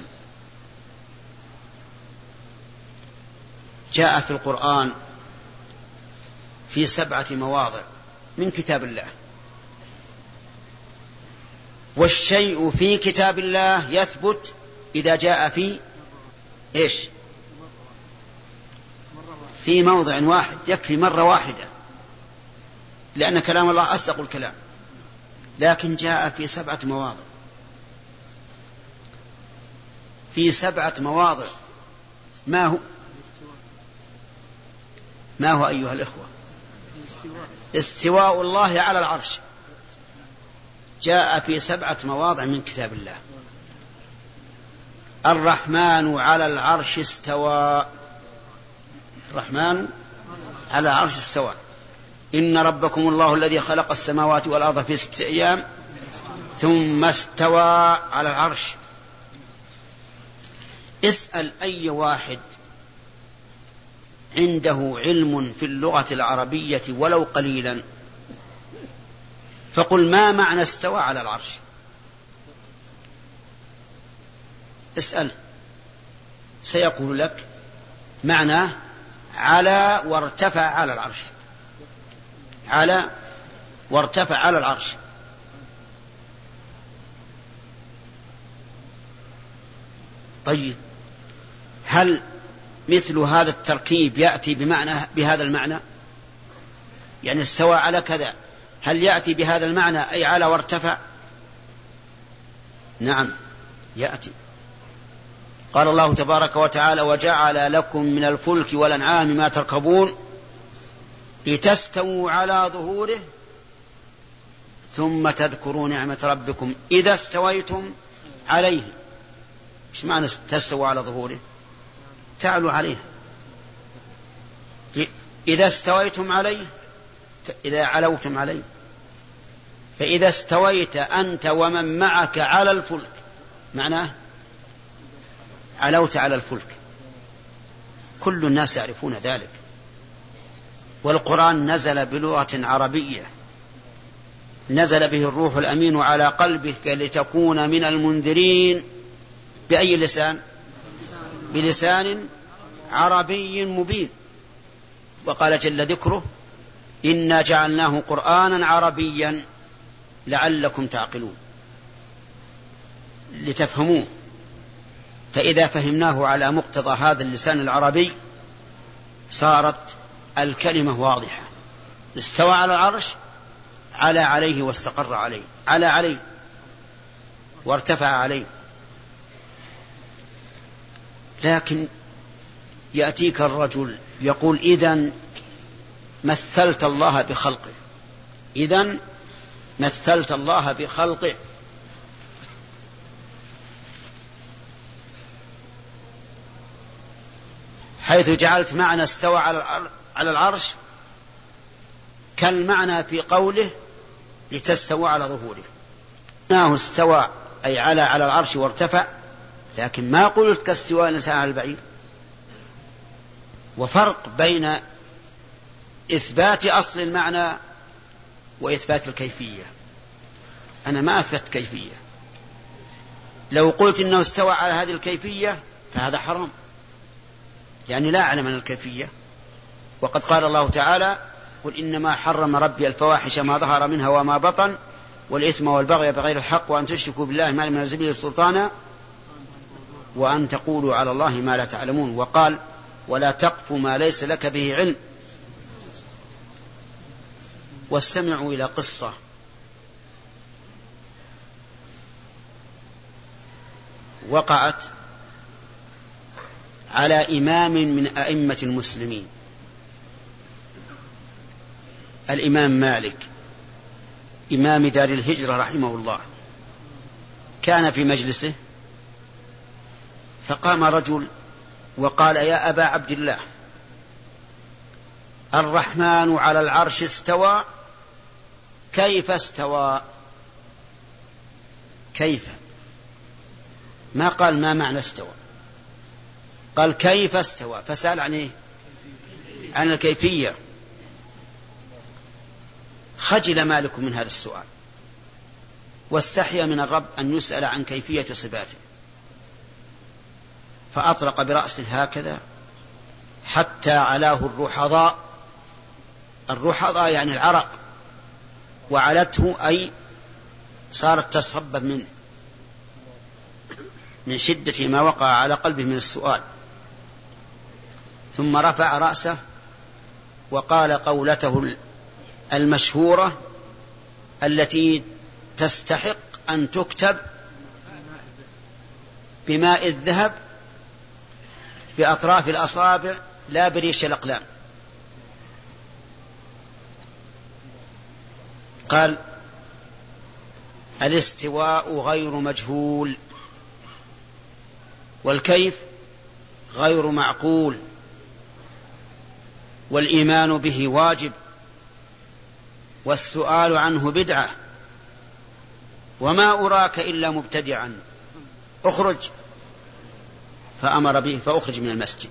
جاء في القرآن في سبعة مواضع من كتاب الله، والشيء في كتاب الله يثبت إذا جاء في إيش؟ في موضع واحد يكفي مرة واحدة، لأن كلام الله أصدق الكلام، لكن جاء في سبعة مواضع، في سبعة مواضع. ما هو ما هو أيها الإخوة؟ استواء الله على العرش جاء في سبعة مواضع من كتاب الله. الرحمن على العرش استوى، الرحمن على العرش استوى. إن ربكم الله الذي خلق السماوات والأرض في ستة أيام ثم استوى على العرش. اسأل أي واحد عنده علم في اللغة العربية ولو قليلا، فقل ما معنى استوى على العرش؟ اسأل، سيقول لك معناه على وارتفع على العرش، على وارتفع على العرش. طيب، هل مثل هذا التركيب يأتي بمعنى بهذا المعنى؟ يعني استوى على كذا، هل يأتي بهذا المعنى أي على وارتفع؟ نعم يأتي. قال الله تبارك وتعالى: وجعل لكم من الفلك والأنعام ما تركبون لتستووا على ظهوره ثم تذكروا نعمة ربكم إذا استويتم عليه. إيش معنى تستووا على ظهوره؟ تعلوا عليه. إذا استويتم عليه، إذا علوتم عليه. فإذا استويت أنت ومن معك على الفلك معناه علوت على الفلك. كل الناس يعرفون ذلك، والقرآن نزل بلغة عربية، نزل به الروح الأمين على قلبك لتكون من المنذرين. بأي لسان؟ بلسان عربي مبين. وقال جل ذكره: إنا جعلناه قرآنا عربيا لعلكم تعقلون، لتفهموه. فإذا فهمناه على مقتضى هذا اللسان العربي صارت الكلمة واضحة. استوى على العرش، على عليه واستقر عليه، على عليه وارتفع عليه. لكن يأتيك الرجل يقول: إذن مثلت الله بخلقه، إذن مثلت الله بخلقه. حيث جعلت معنى استوى على العرش كالمعنى في قوله لتستوى على ظهوره. ناه استوى أي على على العرش وارتفع، لكن ما قلت كاستواء الإنسان على البعير. وفرق بين إثبات أصل المعنى وإثبات الكيفية. أنا ما أثبت كيفية. لو قلت إنه استوى على هذه الكيفية فهذا حرام، يعني لا أعلم عن الكيفية. وقد قال الله تعالى: قل إنما حرم ربي الفواحش ما ظهر منها وما بطن والإثم والبغي بغير الحق وأن تشركوا بالله ما لم ينزل به سلطانا وأن تقولوا على الله ما لا تعلمون. وقال: ولا تقف ما ليس لك به علم. واستمعوا إلى قصة وقعت على إمام من أئمة المسلمين، الإمام مالك إمام دار الهجرة رحمه الله. كان في مجلسه فقام رجل وقال: يا أبا عبد الله، الرحمن على العرش استوى، كيف استوى؟ كيف؟ ما قال ما معنى استوى، قال كيف استوى. فسأل عن إيه؟ عن الكيفية. خجل مالك من هذا السؤال واستحيا من الرب أن يسأل عن كيفية صفاته، فأطرق برأسه هكذا حتى علاه الرحضاء. الرحضاء يعني العرق، وعلته أي صارت تصبب منه من شدة ما وقع على قلبه من السؤال. ثم رفع رأسه وقال قولته المشهورة التي تستحق أن تكتب بماء الذهب بأطراف الأصابع لا بريش الأقلام. قال الاستواء غير مجهول والكيف غير معقول والإيمان به واجب والسؤال عنه بدعة وما أراك إلا مبتدعا اخرج، فأمر به فأخرج من المسجد.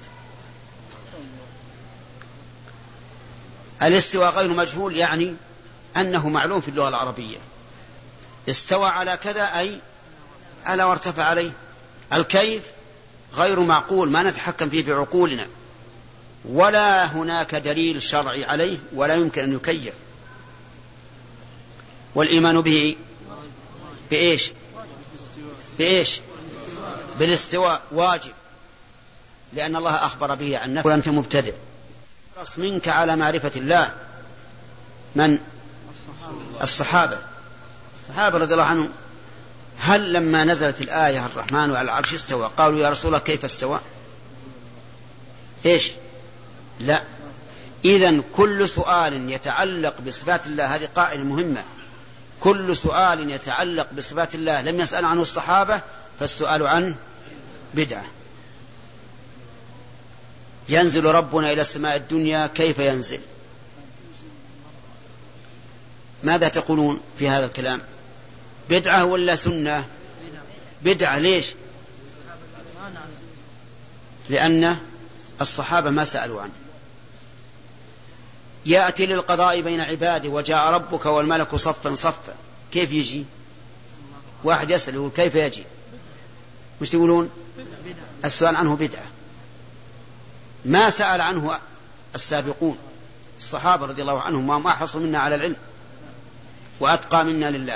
الاستواء غير مجهول يعني أنه معلوم في اللغة العربية، استوى على كذا أي على وارتفع عليه. الكيف غير معقول ما نتحكم فيه بعقولنا ولا هناك دليل شرعي عليه ولا يمكن أن يكيف. والإيمان به بإيش بإيش بالاستواء واجب لأن الله أخبر به عن نفسه وأنت مبتدئ. رأس منك على معرفة الله من الصحابة الصحابة رضي الله عنهم. هل لما نزلت الآية الرحمن على العرش استوى قالوا يا رسول الله كيف استوى؟ إيش؟ لا. إذن كل سؤال يتعلق بصفات الله، هذه قاعدة مهمة، كل سؤال يتعلق بصفات الله لم يسأل عنه الصحابة فالسؤال عنه بدعة. ينزل ربنا إلى السماء الدنيا، كيف ينزل؟ ماذا تقولون في هذا الكلام؟ بدعة ولا سنة؟ بدعة. ليش؟ لأن الصحابة ما سألوا عنه. يأتي للقضاء بين عباده وجاء ربك والملك صفا صفا، كيف يجي؟ واحد يسأل يقول كيف يجي؟ مش تقولون؟ السؤال عنه بدعة. ما سأل عنه السابقون الصحابة رضي الله عنهم، ما أحرصوا منا على العلم وأتقى منا لله.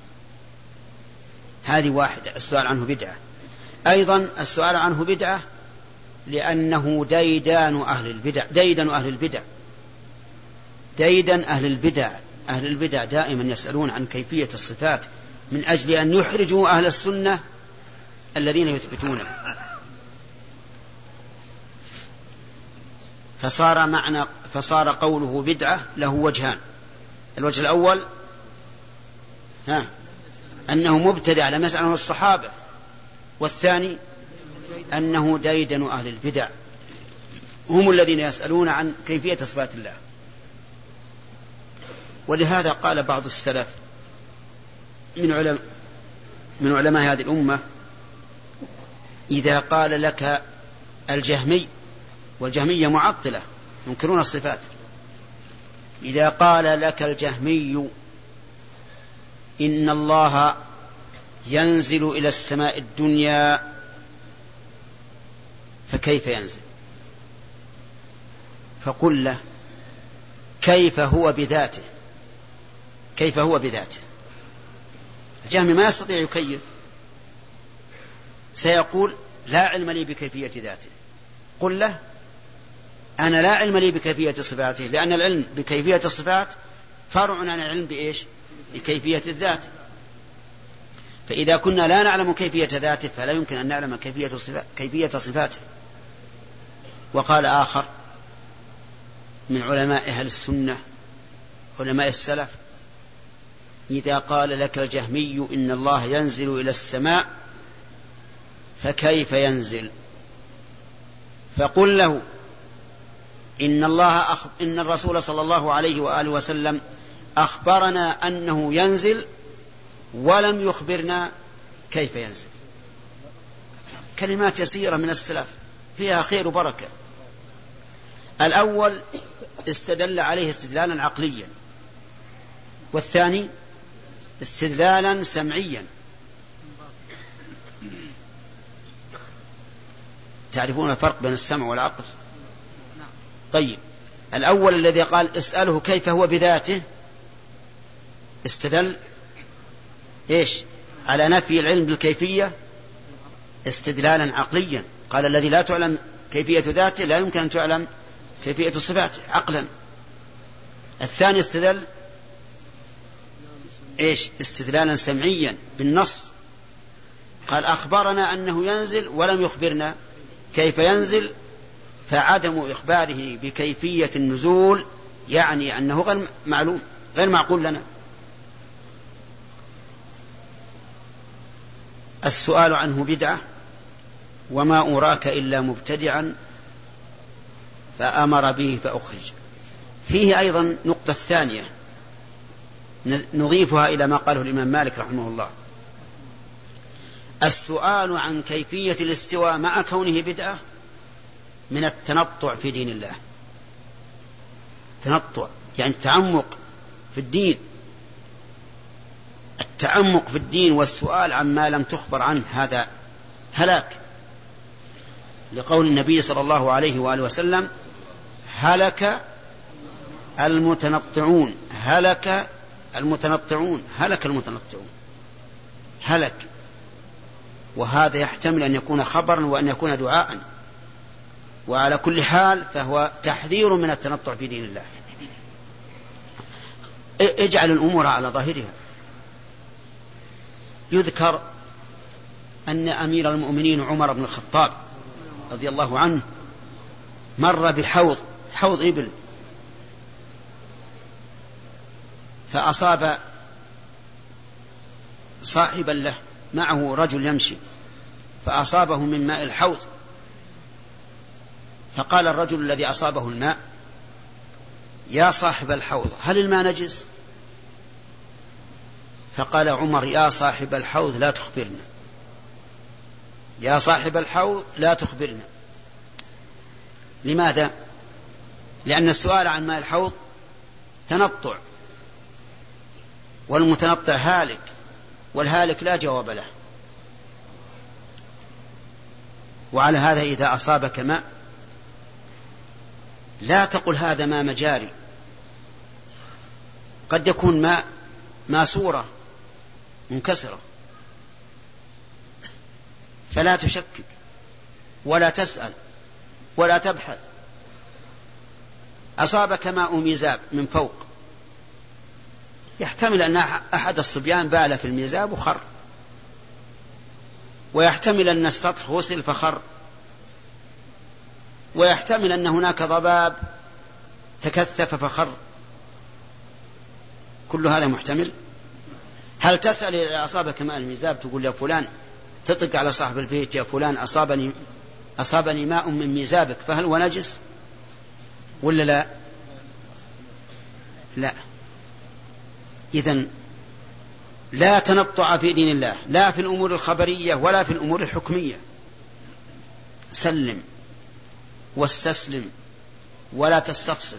هذه واحدة، السؤال عنه بدعة. أيضا السؤال عنه بدعة لأنه ديدان أهل البدع ديدن أهل البدع ديدن أهل البدع أهل البدع دائما يسألون عن كيفية الصفات من أجل أن يحرجوا أهل السنة الذين يثبتونه. فصار معنى فصار قوله بدعة له وجهان. الوجه الأول ها أنه مبتدع لم يسأل عنه الصحابة، والثاني أنه ديدن أهل البدع هم الذين يسألون عن كيفية صفات الله. ولهذا قال بعض السلف من علماء من علماء هذه الأمة إذا قال لك الجهمي، والجهمية معطلة ينكرون الصفات، إذا قال لك الجهمي إن الله ينزل إلى السماء الدنيا فكيف ينزل؟ فقل له كيف هو بذاته كيف هو بذاته الجهمي ما يستطيع يكيف، سيقول لا علم لي بكيفية ذاته. قل له أنا لا علم لي بكيفية صفاته، لأن العلم بكيفية الصفات فرع عن العلم بإيش؟ بكيفية الذات. فإذا كنا لا نعلم كيفية ذاته فلا يمكن أن نعلم كيفية صفاته, كيفية صفاته. وقال آخر من علماء أهل السنة علماء السلف إذا قال لك الجهمي إن الله ينزل إلى السماء فكيف ينزل؟ فقل له إن الله أخ... إن الرسول صلى الله عليه وآله وسلم أخبرنا أنه ينزل ولم يخبرنا كيف ينزل. كلمات يسيرة من السلف فيها خير وبركة. الأول استدل عليه استدلالا عقليا، والثاني استدلالا سمعيا. تعرفون الفرق بين السمع والعقل؟ طيب، الأول الذي قال اسأله كيف هو بذاته استدل إيش؟ على نفي العلم بالكيفية استدلالا عقليا. قال الذي لا تعلم كيفية ذاته لا يمكن أن تعلم كيفية صفاته عقلا. الثاني استدل إيش؟ استدلالا سمعيا بالنص، قال أخبرنا أنه ينزل ولم يخبرنا كيف ينزل، فعدم إخباره بكيفية النزول يعني أنه غير معلوم غير معقول لنا. السؤال عنه بدعة وما أراك إلا مبتدعا فأمر به فأخرج. فيه أيضا نقطة ثانية نضيفها إلى ما قاله الإمام مالك رحمه الله. السؤال عن كيفية الاستواء مع كونه بدعة من التنطع في دين الله. تنطع يعني التعمق في الدين، التعمق في الدين والسؤال عما لم تخبر عنه هذا هلاك، لقول النبي صلى الله عليه وآله وسلم هلك المتنطعون هلك المتنطعون هلك المتنطعون هلك. وهذا يحتمل أن يكون خبرا وأن يكون دعاء، وعلى كل حال فهو تحذير من التنطع في دين الله. اجعل الأمور على ظاهرها. يذكر أن أمير المؤمنين عمر بن الخطاب رضي الله عنه مر بحوض حوض إبل، فأصاب صاحبا له معه رجل يمشي فأصابه من ماء الحوض، فقال الرجل الذي أصابه الماء يا صاحب الحوض هل الماء نجس؟ فقال عمر يا صاحب الحوض لا تخبرنا، يا صاحب الحوض لا تخبرنا. لماذا؟ لأن السؤال عن ماء الحوض تنطع، والمتنطع هالك، والهالك لا جواب له. وعلى هذا إذا أصابك ماء لا تقل هذا ماء مجاري، قد يكون ماء ماسورة منكسرة، فلا تشكك ولا تسأل ولا تبحث. أصابك ماء ميزاب من فوق، يحتمل أن أحد الصبيان بال في الميزاب وخر، ويحتمل أن السطح غسل فخر، ويحتمل أن هناك ضباب تكثف فخر، كل هذا محتمل. هل تسأل إذا أصابك ماء الميزاب تقول يا فلان، تطق على صاحب البيت يا فلان أصابني أصابني ماء من ميزابك فهل هو نجس ولا لا؟ لا. إذن لا تنطع في دين الله، لا في الأمور الخبرية ولا في الأمور الحكمية. سلم واستسلم ولا تستفسر.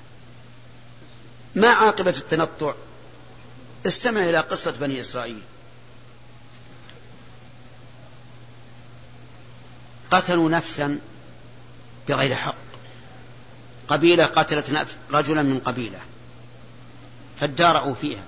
ما عاقبة التنطع؟ استمع إلى قصة بني إسرائيل. قتلوا نفسا بغير حق، قبيلة قتلت نفس رجلا من قبيلة فادارأوا فيها،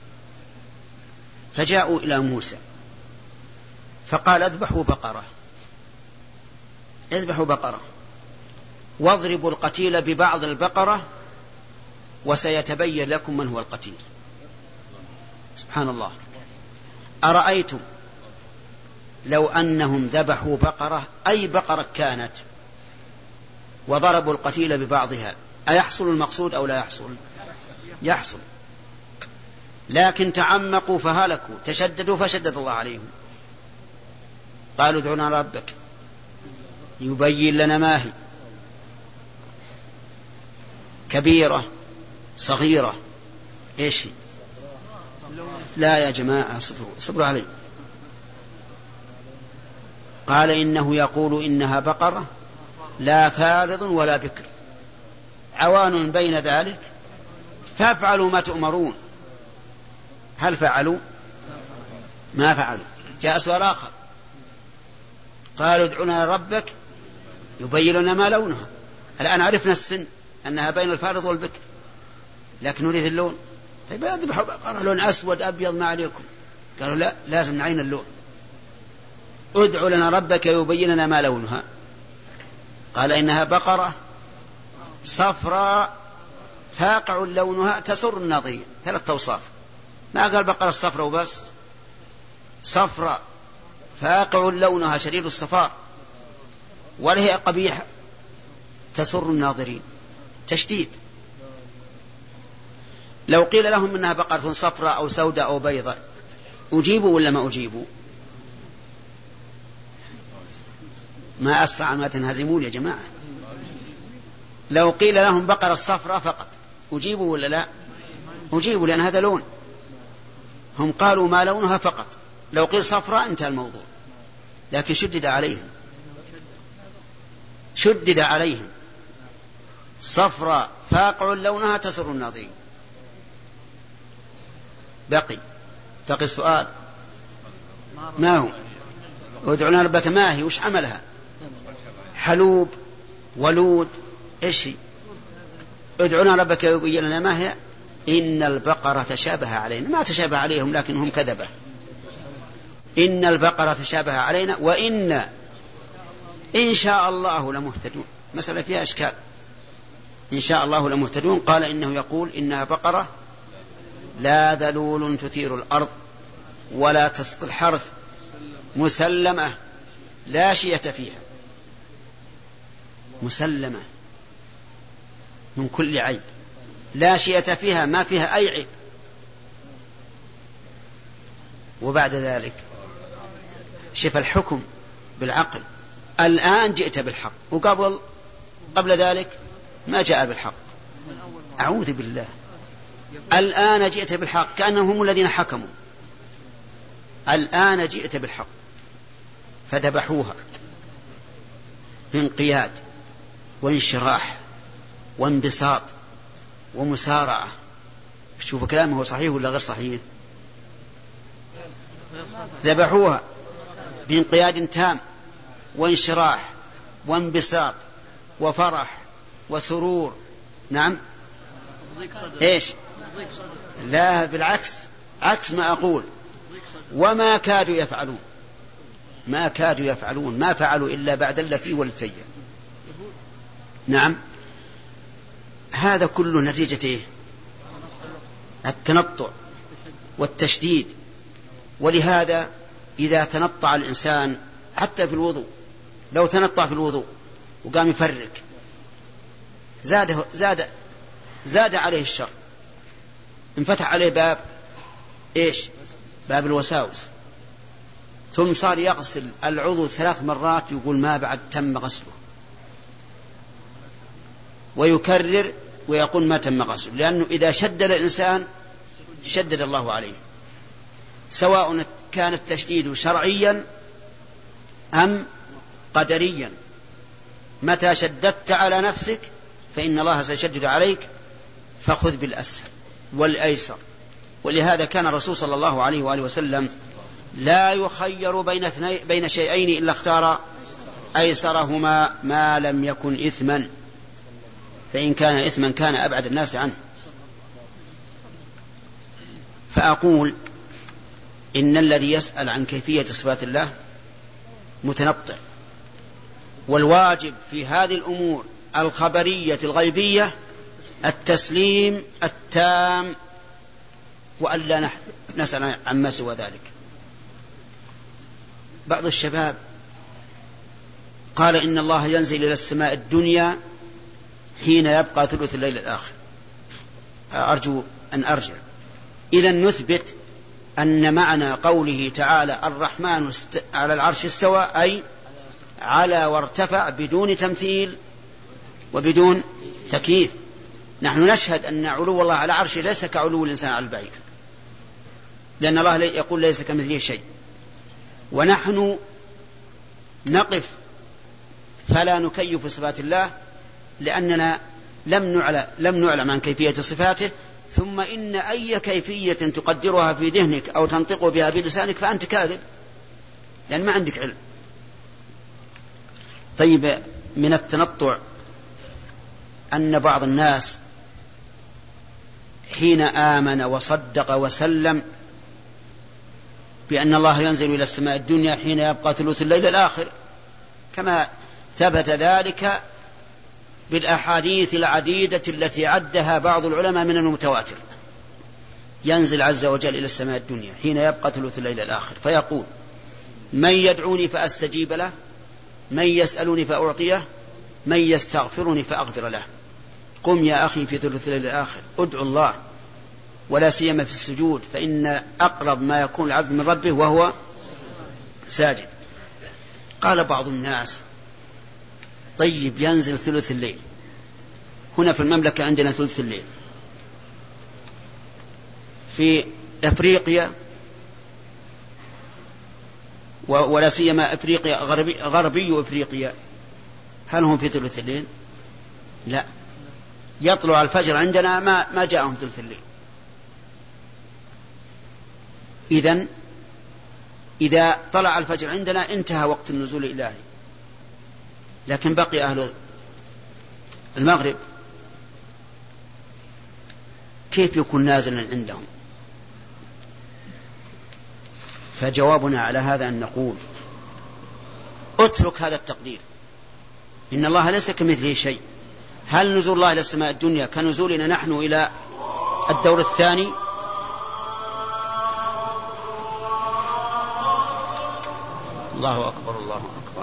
فجاءوا إلى موسى فقال اذبحوا بقرة اذبحوا بقرة واضربوا القتيل ببعض البقرة وسيتبين لكم من هو القتيل. سبحان الله. أرأيتم لو أنهم ذبحوا بقرة أي بقرة كانت وضربوا القتيل ببعضها أيحصل المقصود أو لا يحصل؟ يحصل. لكن تعمقوا فهلكوا، تشددوا فشدد الله عليهم. قالوا ادعنا ربك يبين لنا ما هي، كبيرة صغيرة ايش هي؟ لا يا جماعة صبروا صبروا علي. قال إنه يقول إنها بقرة لا فارض ولا بكر عوان بين ذلك فافعلوا ما تؤمرون. هل فعلوا؟ ما فعلوا. جاء سؤال آخر قالوا ادعنا ربك يبين لنا ما لونها. الآن عرفنا السن أنها بين الفارض والبكر، لكن نريد اللون. طيب اذبحوا بقرة لون أسود أبيض ما عليكم. قالوا لا، لازم نعين اللون. ادعوا لنا ربك يبين لنا ما لونها. قال إنها بقرة صفراء فاقع لونها تسر الناظرين. ثلاثة أوصاف، ما قال بقرة صفراء وبس، صفراء فاقع لونها شديد الصفار ولا هي قبيحة تسر الناظرين، تشديد. لو قيل لهم إنها بقرة صفراء أو سوداء أو بيضاء أجيبوا ولا ما أجيبوا؟ ما أسرع ما تنهزمون يا جماعة. لو قيل لهم بقرة صفراء فقط أجيبوا ولا لا؟ أجيبوا، لأن هذا لون. هم قالوا ما لونها فقط، لو قيل صفراء انتهى الموضوع. لكن شدد عليهم، شدد عليهم صفراء فاقع لونها تسر الناظرين. بقي بقي السؤال، ما هو؟ ادعنا ربك، ما هي؟ وش عملها؟ حلوب ولود، ايش هي؟ ادعنا ربك يبين لنا ما هي. إن البقرة تشابه علينا، ما تشابه عليهم لكنهم كذبة. إن البقرة تشابه علينا وإن إن شاء الله لمهتدون. مسألة فيها أشكال. إن شاء الله لمهتدون. قال إنه يقول إنها بقرة لا ذلول تثير الأرض ولا تسقي الحرث مسلمة لا شية فيها. مسلمة من كل عيب، لا شية فيها، ما فيها أي عيب. وبعد ذلك شف الحكم بالعقل. الآن جئت بالحق، وقبل قبل ذلك ما جاء بالحق. أعوذ بالله. الآن جئت بالحق كأنهم هم الذين حكموا. الآن جئت بالحق. فذبحوها بانقياد وانشراح وانبساط ومسارعة. شوفوا كلامه هو صحيح ولا غير صحيح؟ ذبحوها بانقياد تام وانشراح وانبساط وفرح وسرور. نعم. ايش؟ لا بالعكس، عكس ما أقول. وما كادوا يفعلون، ما كادوا يفعلون، ما فعلوا إلا بعد التي والتي. نعم. هذا كله نتيجة إيه؟ التنطع والتشديد. ولهذا إذا تنطع الإنسان حتى في الوضوء، لو تنطع في الوضوء وقام يفرك زاد زاد زاد عليه الشر، انفتح عليه باب إيش؟ باب الوساوس. ثم صار يغسل العضو ثلاث مرات يقول ما بعد تم غسله، ويكرر ويقول ما تم غسله. لأنه إذا شدد الإنسان شدد الله عليه، سواء كان التشديد شرعيا أم قدريا. متى شددت على نفسك فإن الله سيشدد عليك، فخذ بالأسهل والأيسر. ولهذا كان الرسول صلى الله عليه وآله وسلم لا يخير بين, بين شيئين إلا اختار أيسرهما ما لم يكن إثما، فإن كان إثما كان أبعد الناس عنه. فأقول إن الذي يسأل عن كيفية صفات الله متنطع، والواجب في هذه الأمور الخبرية الغيبية التسليم التام، وألا نسأل عما سوى ذلك. بعض الشباب قال إن الله ينزل إلى السماء الدنيا حين يبقى ثلث الليل الآخر. أرجو أن أرجع. إذن نثبت أن معنى قوله تعالى الرحمن على العرش استوى أي على وارتفع بدون تمثيل وبدون تكييف. نحن نشهد أن علو الله على عرشه ليس كعلو الإنسان على البعير، لأن الله يقول ليس كمثله شيء. ونحن نقف فلا نكيف صفات الله لأننا لم نعلم, لم نعلم عن كيفية صفاته. ثم إن أي كيفية تقدرها في ذهنك أو تنطق بها بلسانك فأنت كاذب، لأن ما عندك علم. طيب، من التنطع أن بعض الناس حين آمن وصدق وسلم بأن الله ينزل إلى السماء الدنيا حين يبقى ثلث الليل الآخر كما ثبت ذلك بالأحاديث العديدة التي عدها بعض العلماء من المتواتر. ينزل عز وجل إلى السماء الدنيا حين يبقى ثلث الليل الآخر فيقول: من يدعوني فأستجيب له، من يسألني فأعطيه، من يستغفرني فأغفر له. قم يا أخي في ثلث الليل الآخر ادعو الله، ولا سيما في السجود، فإن أقرب ما يكون العبد من ربه وهو ساجد. قال بعض الناس: طيب ينزل ثلث الليل، هنا في المملكة عندنا ثلث الليل، في أفريقيا ولا سيما أفريقيا غربي, غربي أفريقيا هل هم في ثلث الليل؟ لا، يطلع الفجر عندنا ما, ما جاءهم ثلث الليل. إذن إذا طلع الفجر عندنا انتهى وقت النزول الإلهي، لكن بقي أهل المغرب كيف يكون نازلا عندهم؟ فجوابنا على هذا أن نقول: اترك هذا التقدير، إن الله ليس كمثله شيء. هل نزول الله إلى السماء الدنيا كنزولنا نحن إلى الدور الثاني؟ الله أكبر الله أكبر.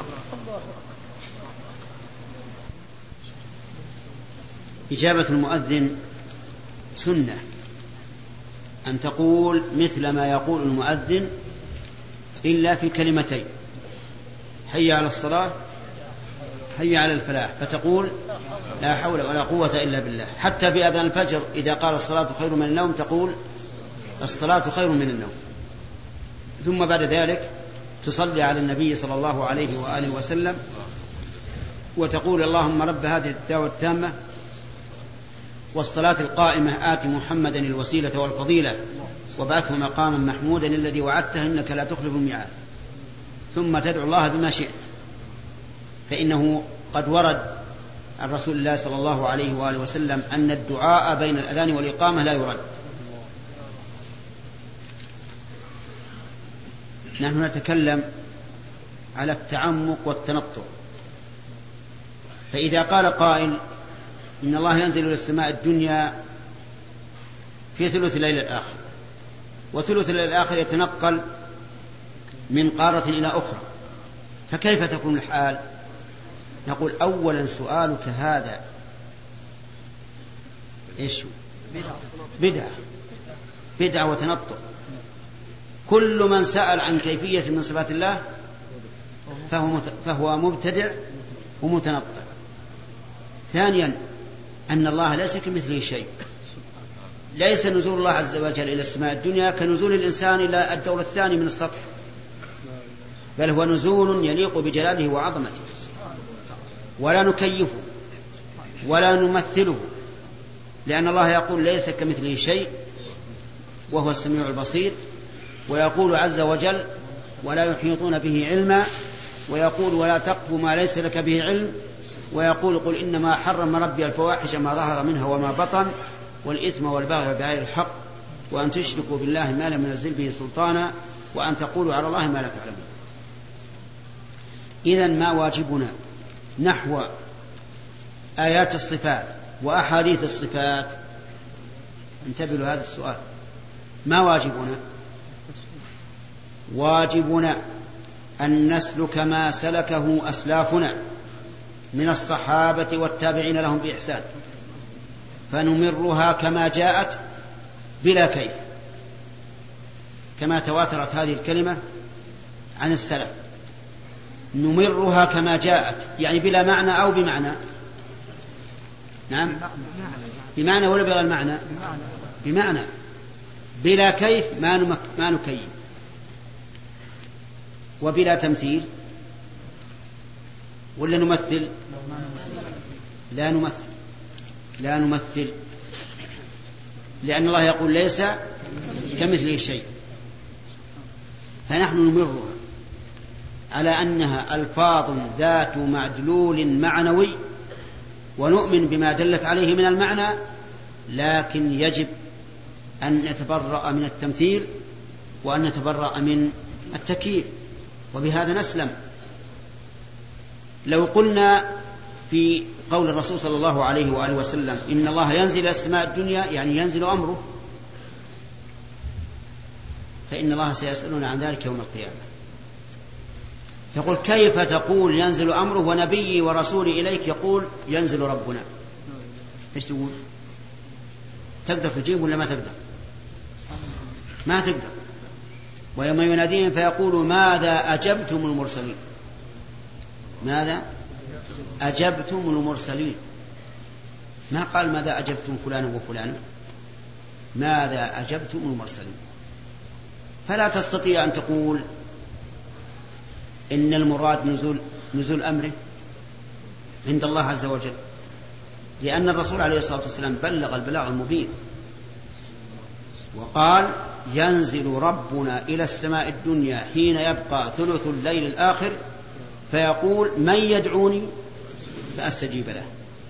إجابة المؤذن سنة، أن تقول مثل ما يقول المؤذن إلا في كلمتين: حي على الصلاة، حي على الفلاح، فتقول لا حول ولا قوة إلا بالله. حتى في أذان الفجر إذا قال الصلاة خير من النوم تقول الصلاة خير من النوم. ثم بعد ذلك تصلي على النبي صلى الله عليه وآله وسلم وتقول: اللهم رب هذه الدعوة التامة والصلاة القائمة آت محمدا الوسيلة والفضيلة وبعثه مقاما محمودا الذي وعدته إنك لا تخلف الميعاد. ثم تدعو الله بما شئت، فإنه قد ورد عن رسول الله صلى الله عليه وآله وسلم أن الدعاء بين الأذان والإقامة لا يرد. نحن نتكلم على التعمق والتنطع. فإذا قال قائل إن الله ينزل إلى السماء الدنيا في ثلث الليل الآخر، وثلث الليل الآخر يتنقل من قارة إلى أخرى، فكيف تكون الحال؟ نقول: أولا سؤالك هذا إيش؟ بدعة بدعة وتنطع. كل من سأل عن كيفية من صفات الله فهو, فهو مبتدع ومتنطع. ثانيا أن الله ليس كمثله شيء. ليس نزول الله عز وجل إلى السماء الدنيا كنزول الإنسان إلى الدور الثاني من السطح، بل هو نزول يليق بجلاله وعظمته، ولا نكيفه ولا نمثله، لأن الله يقول ليس كمثله شيء وهو السميع البصير، ويقول عز وجل ولا يحيطون به علما، ويقول ولا تقف ما ليس لك به علم، ويقول قل إنما حرم ربي الفواحش ما ظهر منها وما بطن والإثم والبغي بغير الحق وأن تشركوا بالله ما لم ينزل به سلطانا وأن تقولوا على الله ما لا تعلمون. إذن ما واجبنا نحو آيات الصفات وأحاديث الصفات؟ انتبهوا لهذا السؤال. ما واجبنا؟ واجبنا أن نسلك ما سلكه أسلافنا من الصحابة والتابعين لهم بإحسان، فنمرها كما جاءت بلا كيف، كما تواترت هذه الكلمة عن السلف. نمرها كما جاءت، يعني بلا معنى أو بمعنى. نعم، بمعنى ولا بغير المعنى؟ بمعنى. بلا كيف ما ما نكيف، وبلا تمثيل ولا نمثل؟ لا نمثل لا نمثل لأن الله يقول ليس كمثله شيء. فنحن نمرها على أنها ألفاظ ذات معدلول معنوي، ونؤمن بما دلت عليه من المعنى، لكن يجب أن نتبرأ من التمثيل وأن نتبرأ من التكييف، وبهذا نسلم. لو قلنا في قول الرسول صلى الله عليه وآله وسلم إن الله ينزل إلى السماء الدنيا يعني ينزل أمره، فإن الله سيسألون عن ذلك يوم القيامة. يقول كيف تقول ينزل أمره ونبي ورسولي إليك يقول ينزل ربنا؟ إيش تقول؟ تقدر تجيب ولا ما تقدر؟ ما تقدر. ويوم يناديهم فيقول ماذا أجبتم المرسلين؟ ماذا أجبتم المرسلين؟ ما قال ماذا أجبتم فلانا وفلانا، ماذا أجبتم المرسلين. فلا تستطيع أن تقول إن المراد نزول, نزول أمره عند الله عز وجل، لأن الرسول عليه الصلاة والسلام بلغ البلاغ المبين وقال ينزل ربنا إلى السماء الدنيا حين يبقى ثلث الليل الآخر فيقول من يدعوني فأستجيب له.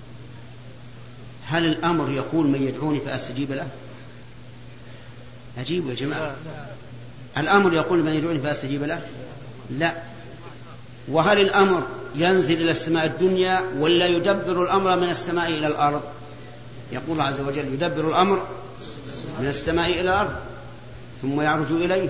هل الأمر يقول من يدعوني فأستجيب له؟ أجيبوا يا جماعة. الأمر يقول من يدعوني فأستجيب له؟ لا. وهل الأمر ينزل إلى السماء الدنيا ولا يدبر الأمر من السماء إلى الأرض؟ يقول الله عز وجل يدبر الأمر من السماء إلى الأرض ثم يعرج إليه.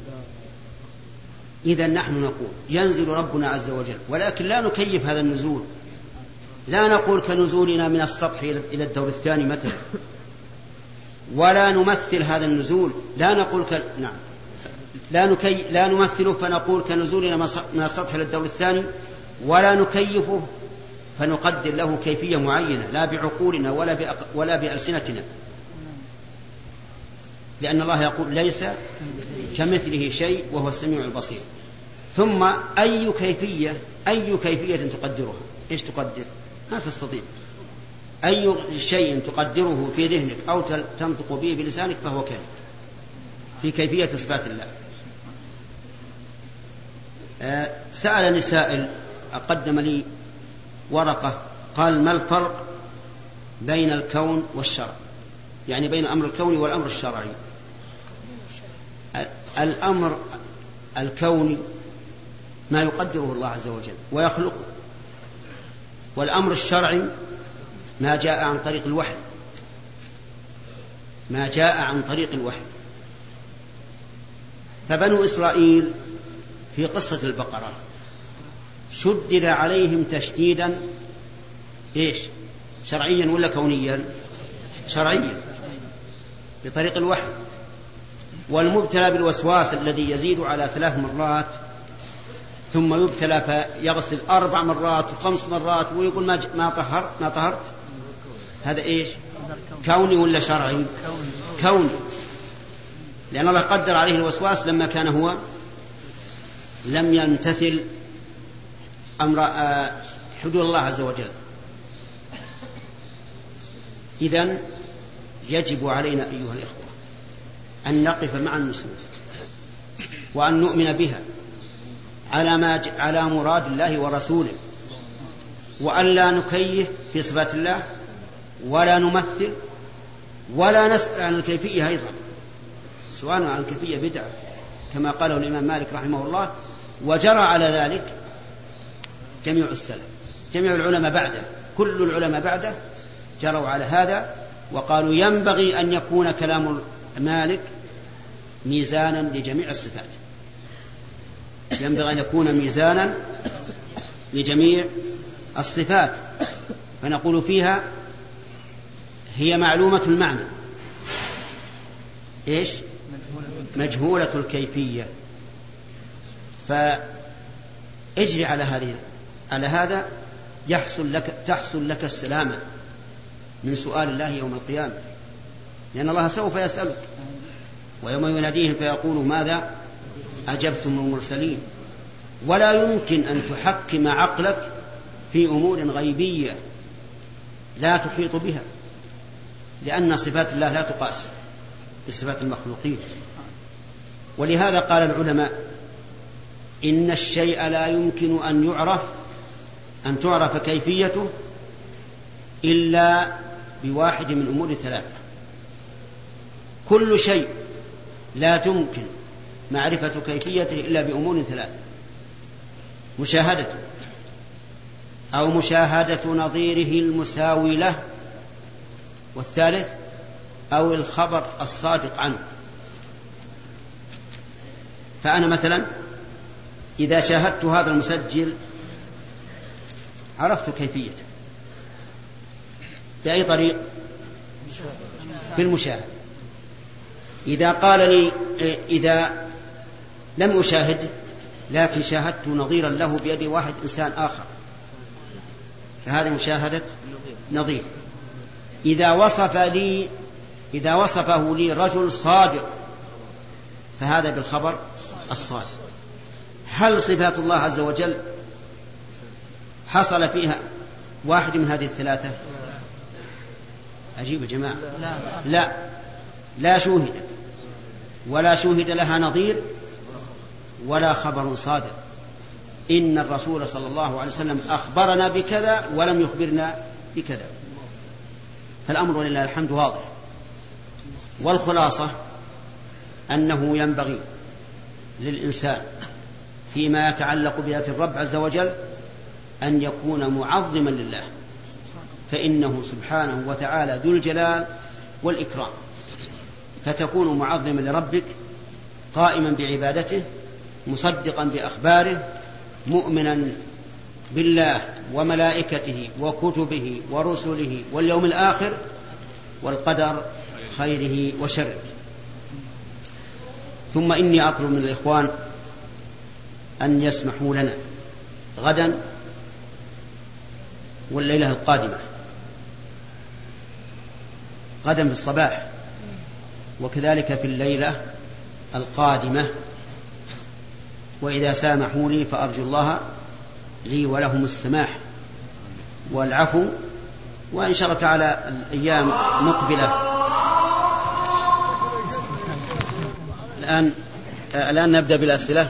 إذا نحن نقول ينزل ربنا عز وجل، ولكن لا نكيف هذا النزول، لا نقول كنزولنا من السطح إلى الدور الثاني مثلا، ولا نمثل هذا النزول، لا نقول ك... نعم لا, نكي... لا نمثله فنقول كنزولنا من السطح إلى الدور الثاني، ولا نكيفه فنقدر له كيفية معينة لا بعقولنا ولا, بأق... ولا بألسنتنا، لأن الله يقول ليس كمثله شيء وهو السميع البصير. ثم أي كيفية أي كيفية تقدرها؟ إيش تقدر؟ ما تستطيع. أي شيء تقدره في ذهنك أو تنطق به بلسانك فهو كذب في كيفية صفات الله. آه سألني سائل أقدم لي ورقة قال ما الفرق بين الكون والشرع، يعني بين الأمر الكوني والأمر الشرعي؟ الأمر الكوني ما يقدره الله عز وجل ويخلقه، والأمر الشرعي ما جاء عن طريق الوحي ما جاء عن طريق الوحي. فبنو إسرائيل في قصة البقرة شدد عليهم تشديدا إيش؟ شرعيا ولا كونيا؟ شرعيا بطريق الوحي. والمبتلى بالوسواس الذي يزيد على ثلاث مرات ثم يبتلى فيغسل أربع مرات وخمس مرات ويقول ما ما طهرت ما طهرت، هذا إيش؟ كوني ولا شرعي؟ كوني، لأن الله قدر عليه الوسواس لما كان هو لم يمتثل أمر حدود الله عز وجل. إذن يجب علينا أيها الإخوة أن نقف مع النصوص وأن نؤمن بها على ما على مراد الله ورسوله، وأن لا نكيف في صفات الله ولا نمثل ولا نسأل عن الكيفية أيضا. سؤال عن الكيفية بدعة كما قاله الإمام مالك رحمه الله، وجرى على ذلك جميع السلف جميع العلماء بعده، كل العلماء بعده جروا على هذا وقالوا ينبغي أن يكون كلام مالك ميزانا لجميع الصفات، ينبغي أن يكون ميزانا لجميع الصفات. فنقول فيها هي معلومة المعنى إيش؟ مجهولة الكيفية. فاجري على هذه على هذا يحصل لك تحصل لك السلامة من سؤال الله يوم القيامة، لأن الله سوف يسألك ويوم يناديهم فيقول ماذا أجبتم المرسلين. ولا يمكن أن تحكم عقلك في أمور غيبية لا تحيط بها، لأن صفات الله لا تقاس بصفات المخلوقين. ولهذا قال العلماء إن الشيء لا يمكن أن يعرف أن تعرف كيفيته إلا بواحد من أمور ثلاثة. كل شيء لا تمكن معرفة كيفيته إلا بأمور ثلاثة: مشاهدته أو مشاهدة نظيره المساوي له، والثالث أو الخبر الصادق عنه. فأنا مثلا إذا شاهدت هذا المسجل عرفت كيفيته. بأي طريق؟ بالمشاهد. إذا قال لي إذا لم أشاهد لكن شاهدت نظيرا له بيد واحد إنسان آخر فهذه مشاهدة نظير. إذا وصف لي إذا وصفه لي رجل صادق فهذا بالخبر الصادق. هل صفات الله عز وجل حصل فيها واحد من هذه الثلاثة؟ عجيب يا جماعة. لا لا شوهدت ولا شوهد لها نظير ولا خبر صادق. إن الرسول صلى الله عليه وسلم أخبرنا بكذا ولم يخبرنا بكذا. فالأمر لله الحمد واضح. والخلاصة أنه ينبغي للإنسان فيما يتعلق بذات الرب عز وجل أن يكون معظما لله، فإنه سبحانه وتعالى ذو الجلال والإكرام. فتكون معظما لربك قائما بعبادته مصدقا بأخباره مؤمنا بالله وملائكته وكتبه ورسله واليوم الآخر والقدر خيره وشره. ثم إني أطلب من الإخوان أن يسمحوا لنا غدا والليلة القادمة، غدا في الصباح وكذلك في الليلة القادمة، وإذا سامحوا لي فأرجو الله لي ولهم السماح والعفو. وإن شاء الله تعالى الأيام مقبلة. الآن الآن نبدأ بالأسئلة.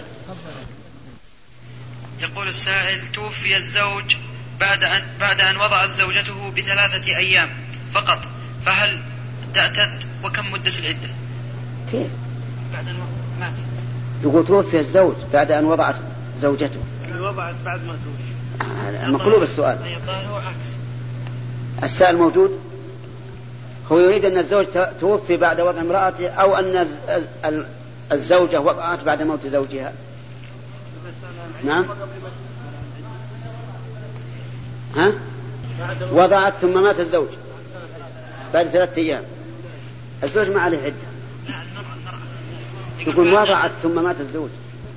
يقول السائل: توفي الزوج بعد أن, بعد أن وضعت زوجته بثلاثة أيام فقط، فهل تعتد وكم مدة العدة؟ كيف؟ بعد أن مات. يقول توفي الزوج بعد أن وضعت زوجته. وضعت بعد ما توفي. مقلوب السؤال. هو عكس. السائل موجود. هو يريد أن الزوج توفي بعد وضع امرأته أو أن الزوجة وضعت بعد موت زوجها. نعم. ها؟ وضعت ثم مات الزوج بعد ثلاثة أيام. الزوج ما عليه عدة. يقول وضعت ثم مات الزوج.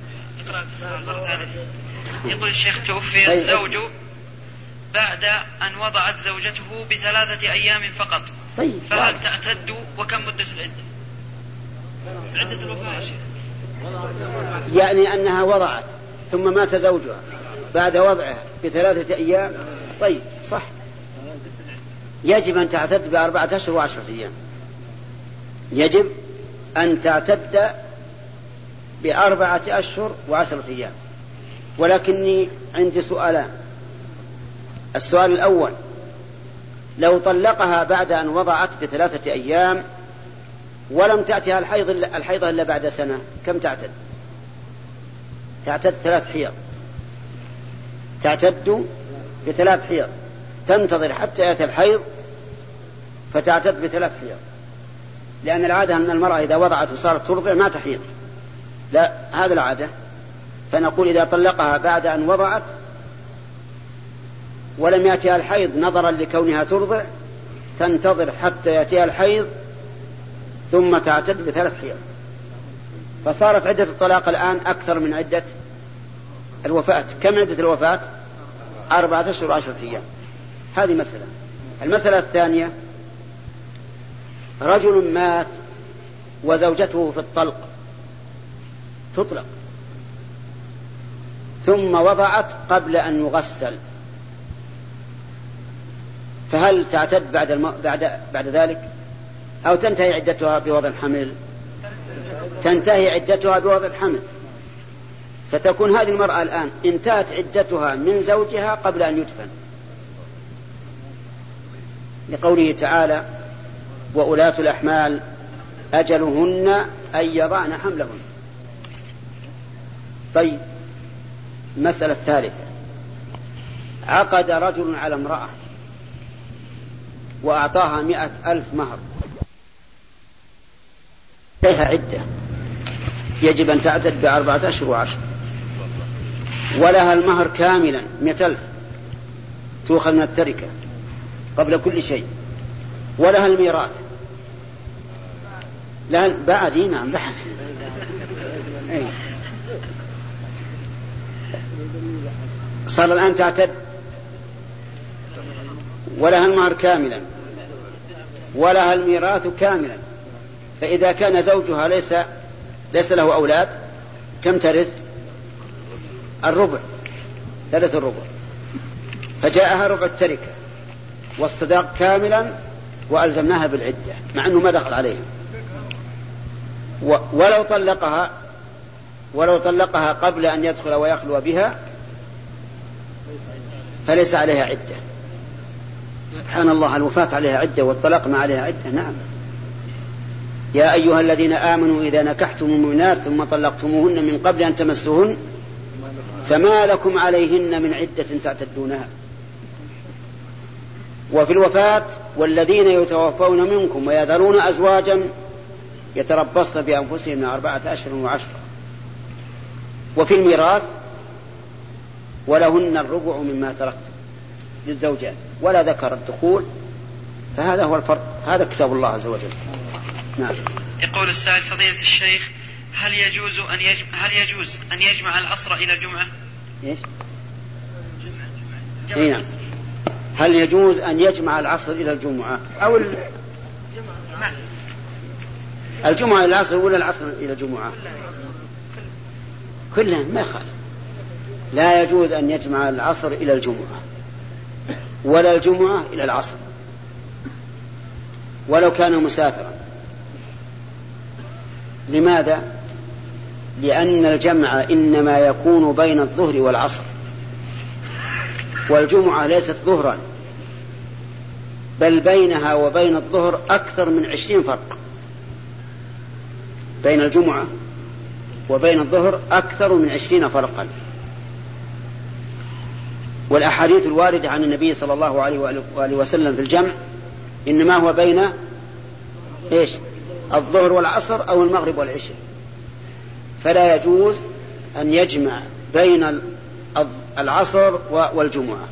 يقول الشيخ: توفي الزوج بعد أن وضعت زوجته بثلاثة أيام فقط، طيب. فهل تعتد وكم مدة العدة؟ عدة الوفاة يا شيخ. يعني أنها وضعت ثم مات زوجها بعد وضعها بثلاثة أيام. طيب صح، يجب أن تعتد بأربعة أشهر وعشرة أيام. يجب أن تعتد بأربعة أشهر وعشرة أيام. ولكني عندي سؤالان. السؤال الأول: لو طلقها بعد أن وضعت بثلاثة أيام ولم تأتها الحيض الحيض إلا بعد سنة، كم تعتد؟ تعتد ثلاث حيض. تعتد بثلاث حيض، تنتظر حتى يأتي الحيض فتعتد بثلاث حيض، لأن العادة أن المرأة إذا وضعت وصارت ترضع ما تحيض. لا، هذا العادة. فنقول إذا طلقها بعد أن وضعت ولم يأتيها الحيض نظرا لكونها ترضع تنتظر حتى يأتيها الحيض ثم تعتد بثلاث حيض. فصارت عدة الطلاق الآن أكثر من عدة الوفاة. كم عدة الوفاة؟ أربعة أشهر وعشرة أيام. هذه مسألة. المسألة الثانية: رجل مات وزوجته في الطلق تطلق ثم وضعت قبل أن يغسل، فهل تعتد بعد الم... بعد بعد ذلك أو تنتهي عدتها بوضع الحمل؟ تنتهي عدتها بوضع الحمل. فتكون هذه المرأة الآن انتهت عدتها من زوجها قبل أن يدفن، لقوله تعالى: وأولاة الأحمال أجلهن أن يضعن حملهن. طيب، المسألة الثالثة: عقد رجل على امرأة وأعطاها مئة ألف مهر، لها عدة يجب أن تعتد بأربعة أشهر وعشر، ولها المهر كاملا مئة ألف تؤخذ من التركة قبل كل شيء، ولها الميراث لا بعد نعم بعد أي. صار الآن تعتد، ولها المهر كاملا ولها الميراث كاملا. فإذا كان زوجها ليس ليس له أولاد كم ترث؟ الربع، ثلث الربع. فجاءها ربع التركة والصداق كاملا وألزمناها بالعدة مع أنه ما دخل عليها. ولو طلقها ولو طلقها قبل أن يدخل ويخلو بها فليس عليها عدة. سبحان الله، الوفاة عليها عدة والطلاق ما عليها عدة. نعم. يا أيها الذين آمنوا إذا نكحتم المؤمنات ثم طلقتموهن من قبل أن تمسوهن فما لكم عليهن من عدة تعتدونها. وفي الوفاة والذين يتوفون منكم ويذرون أزواجا يتربصن بأنفسهن أربعة أشهر وعشرة. وفي الميراث ولهن الربع مما تركتم للزوجات ولا ذكر الدخول. فهذا هو الفرق، هذا كتاب الله عز وجل. نعم. يقول السائل فضيلة الشيخ هل يجوز أن يجمع هل يجوز أن يجمع العصر إلى الجمعة؟ إيش؟ جمع. هل يجوز أن يجمع العصر إلى الجمعة أو ال... الجمعة إلى العصر ولا العصر إلى الجمعة؟ كلها ما يخالف. لا يجوز أن يجمع العصر إلى الجمعة ولا الجمعة إلى العصر ولو كان مسافرا. لماذا؟ لأن الجمع إنما يكون بين الظهر والعصر، والجمعة ليست ظهرا بل بينها وبين الظهر أكثر من عشرين فرق. بين الجمعة وبين الظهر أكثر من عشرين فرقا. والأحاديث الواردة عن النبي صلى الله عليه وآله وسلم في الجمع إنما هو بين إيش؟ الظهر والعصر أو المغرب والعشاء. فلا يجوز أن يجمع بين العصر والجمعة،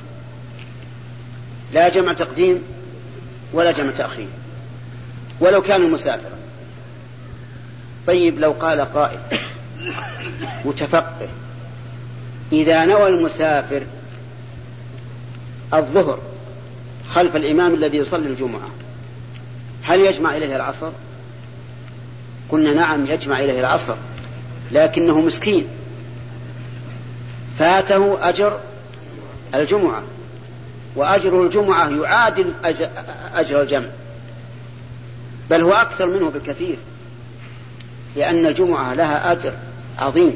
لا جمع تقديم ولا جمع تأخير ولو كان مسافرا. طيب لو قال قائل متفقه إذا نوى المسافر الظهر خلف الإمام الذي يصلي الجمعة هل يجمع إليه العصر؟ قلنا نعم يجمع إليه العصر، لكنه مسكين فاته أجر الجمعة، وأجر الجمعة يعادل أجر الجمع بل هو أكثر منه بكثير، لأن الجمعة لها أجر عظيم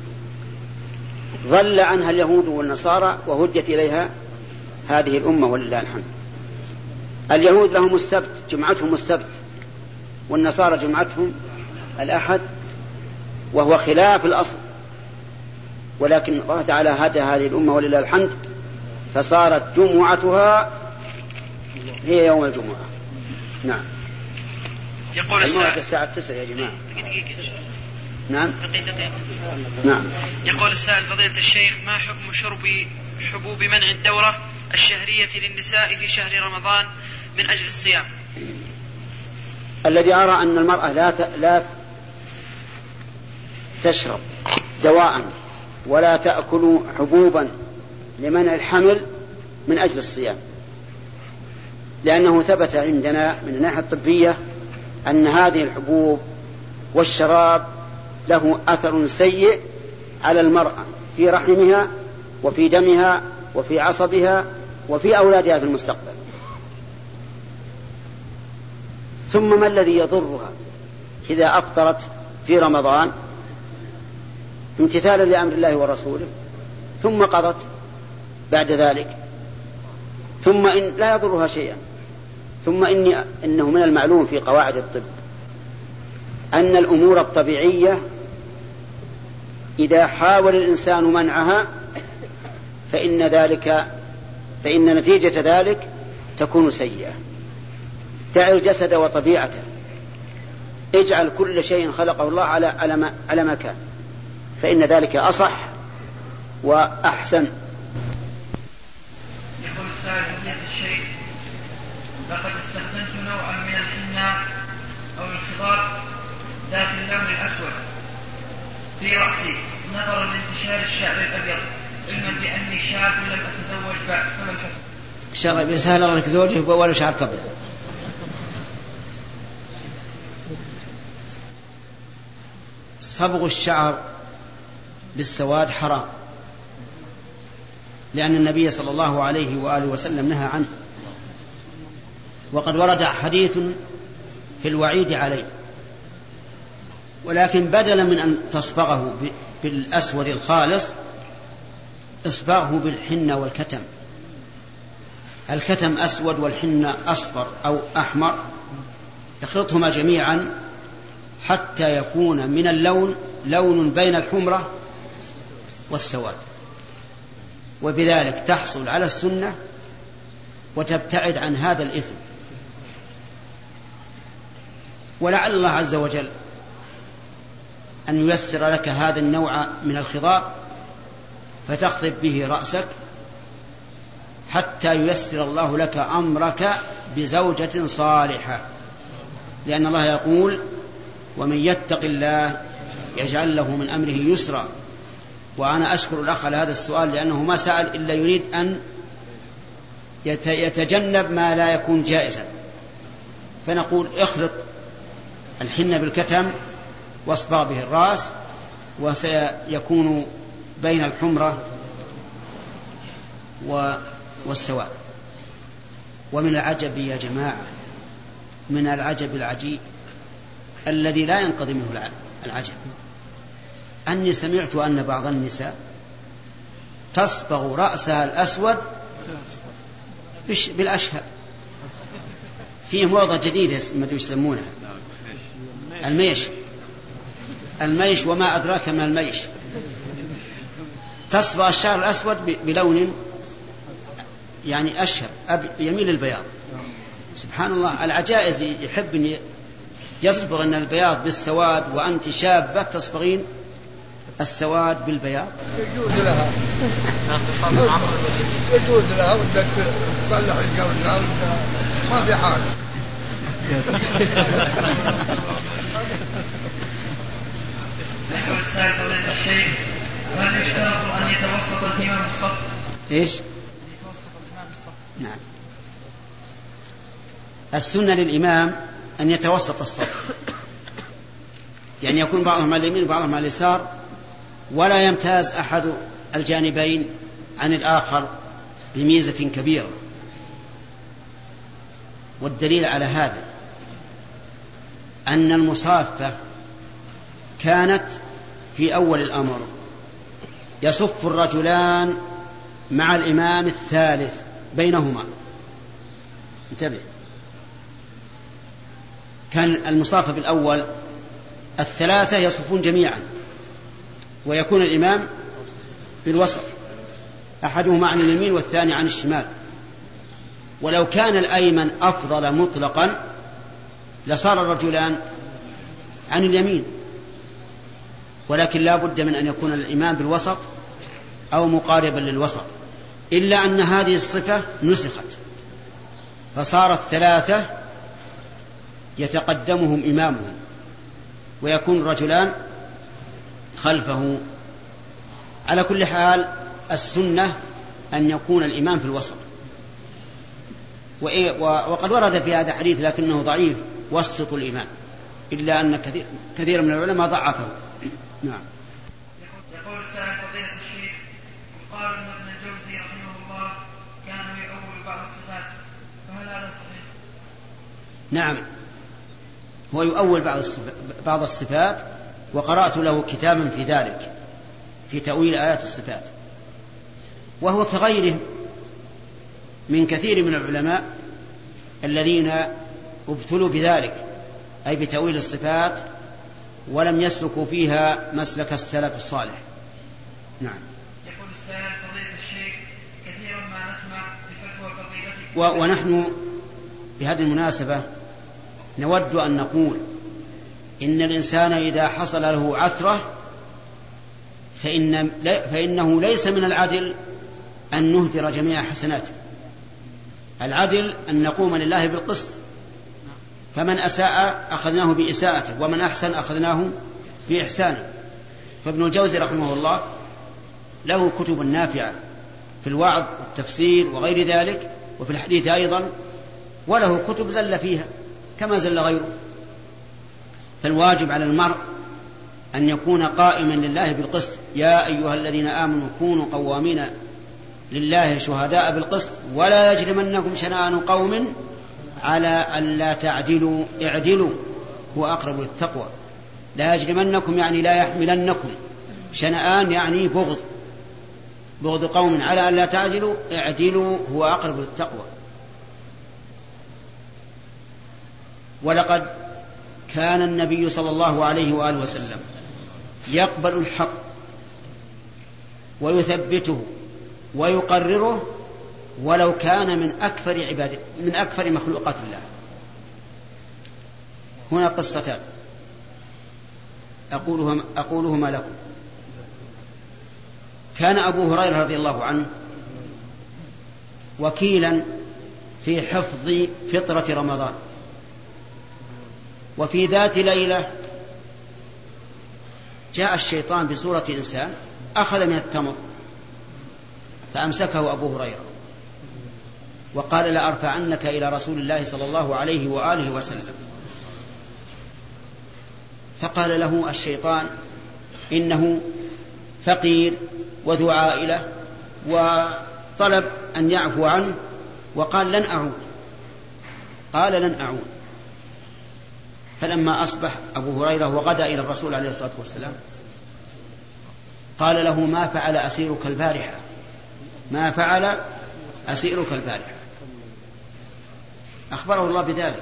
ظل عنها اليهود والنصارى وهدت إليها هذه الأمة ولله الحمد. اليهود لهم السبت جمعتهم السبت، والنصارى جمعتهم الأحد، وهو خلاف الأصل، ولكن الله تعالى هدى هذه الأمة ولله الحمد فصارت جمعتها هي يوم الجمعة. نعم. يقول السائل الساعة تسعة يا جماعة. دقيقة. نعم. دقيقة. نعم. يقول السائل فضيلة الشيخ ما حكم شرب حبوب منع الدورة الشهرية للنساء في شهر رمضان من أجل الصيام؟ الذي أرى أن المرأة لا لا تشرب دواء ولا تأكل حبوبا لمنع الحمل من أجل الصيام، لأنه ثبت عندنا من الناحية الطبية أن هذه الحبوب والشراب له أثر سيء على المرأة في رحمها وفي دمها وفي عصبها وفي أولادها في المستقبل. ثم ما الذي يضرها إذا أفطرت في رمضان امتثالا لأمر الله ورسوله ثم قضت بعد ذلك؟ ثم إن لا يضرها شيئا. ثم إني إنه من المعلوم في قواعد الطب أن الأمور الطبيعية إذا حاول الإنسان منعها فإن ذلك فإن نتيجة ذلك تكون سيئة. دع الجسد وطبيعته، اجعل كل شيء خلقه الله على على على ما كان، فإن ذلك أصح وأحسن. يقول السائل فضيلة الشيخ: لقد استخدمت نوعا من الحناء أو الخضار ذات اللون الأسود في رأسي نظرا لانتشار الشعر الأبيض، علما بأني شاب لم أتزوج بعد، فما الحكم؟ إن شاء الله بيسهل الله لك زوجه ولا شعر قبل. صبغ الشعر بالسواد حرام، لأن النبي صلى الله عليه وآله وسلم نهى عنه، وقد ورد حديث في الوعيد عليه. ولكن بدلا من أن تصبغه بالأسود الخالص اصبغه بالحنة والكتم. الكتم أسود والحنة أصفر أو أحمر، اخلطهما جميعا حتى يكون من اللون لون بين الحمرة والسواد، وبذلك تحصل على السنة وتبتعد عن هذا الإثم. ولعل الله عز وجل أن ييسر لك هذا النوع من الخضار فتخطب به رأسك حتى ييسر الله لك أمرك بزوجة صالحة، لأن الله يقول: ومن يتق الله يجعل له من أمره يسرا. وأنا أشكر الأخ على هذا السؤال، لأنه ما سأل إلا يريد أن يتجنب ما لا يكون جائزا. فنقول: اخلط الحنة بالكتم واصبغ به الرأس، وسيكون بين الحمرة والسواد. ومن العجب يا جماعة، من العجب العجيب الذي لا ينقضي منه العجب، أني سمعت أن بعض النساء تصبغ رأسها الأسود بالأشهب. فيه موضة جديدة ما يسمونها الميش. الميش وما أدراك ما الميش. تصبغ الشعر الأسود بلون يعني أشهب يميل البياض. سبحان الله، العجائز يحب أن يصبغ أن البياض بالسواد، وأنت شابة تصبغين السواد بالبياض. يجوز لها يجوز لها ودك تصلح الجو ما في حاجة. يقول السائل فضيلة الشيخ: هل يشترط أن يتوسط الإمام الصف؟ إيش؟ أن يتوسط الإمام الصف. نعم، السنة للإمام أن يتوسط الصف، يعني يكون بعضهم على اليمين وبعضهم على اليسار، ولا يمتاز أحد الجانبين عن الآخر بميزة كبيرة. والدليل على هذا أن المصافة كانت في أول الأمر يصف الرجلان مع الإمام الثالث بينهما. انتبه، كان المصافة بالأول الثلاثة يصفون جميعا، ويكون الإمام بالوسط، أحدهما عن اليمين والثاني عن الشمال. ولو كان الأيمن أفضل مطلقا لصار الرجلان عن اليمين، ولكن لا بد من أن يكون الإمام بالوسط أو مقاربا للوسط، إلا أن هذه الصفة نسخت، فصار الثلاثة يتقدمهم إمامهم ويكون الرجلان خلفه. على كل حال السنة أن يكون الإمام في الوسط. وقد ورد في هذا حديث لكنه ضعيف: وسطوا الإمام، إلا أن كثير, كثير من العلماء ضعفه. نعم. يقول السائل فضيلة الشيخ: وقال أن ابن الجوزي رحمه الله كان يؤول بعض الصفات، فهل هذا صحيح؟ نعم، هو يؤول بعض الصفات، وقرأت له كتابا في ذلك في تأويل آيات الصفات، وهو كغيره من كثير من العلماء الذين ابتلوا بذلك، أي بتأويل الصفات، ولم يسلكوا فيها مسلك السلف الصالح. نعم. يقول السائل فضيلة الشيخ: كثيرا ما نسمع ونحن بهذه المناسبة نود أن نقول إن الإنسان إذا حصل له عثرة فإن فإنه ليس من العدل أن نهدر جميع حسناته. العدل أن نقوم لله بالقسط، فمن أساء أخذناه بإساءته ومن أحسن أخذناه بإحسانه. فابن الجوزي رحمه الله له كتب نافعة في الوعظ والتفسير وغير ذلك، وفي الحديث أيضا، وله كتب زل فيها كما زل غيره. فالواجب على المرء أن يكون قائما لله بالقسط. يا أيها الذين آمنوا كونوا قوامين لله شهداء بالقسط ولا يجرمنكم شنآن قوم على ألا تعدلوا اعدلوا هو أقرب للتقوى. لا يجرمنكم يعني لا يحملنكم، شنآن يعني بغض، بغض قوم على ألا تعدلوا اعدلوا هو أقرب للتقوى. ولقد كان النبي صلى الله عليه وآله وسلم يقبل الحق ويثبته ويقرره ولو كان من أكثر عباده من أكثر مخلوقات الله. هنا قصتان أقولهما, أقولهما لكم. كان أبو هريرة رضي الله عنه وكيلا في حفظ فطرة رمضان، وفي ذات ليلة جاء الشيطان بصورة إنسان أخذ من التمر فأمسكه أبو هريرة وقال لأرفعنك إلى رسول الله صلى الله عليه وآله وسلم. فقال له الشيطان إنه فقير وذو عائلة وطلب أن يعفو عنه، وقال لن أعود، قال لن أعود. فلما أصبح أبو هريرة وغدا إلى الرسول عليه الصلاة والسلام قال له ما فعل أسيرك البارحة، ما فعل أسيرك البارحة. أخبره الله بذلك.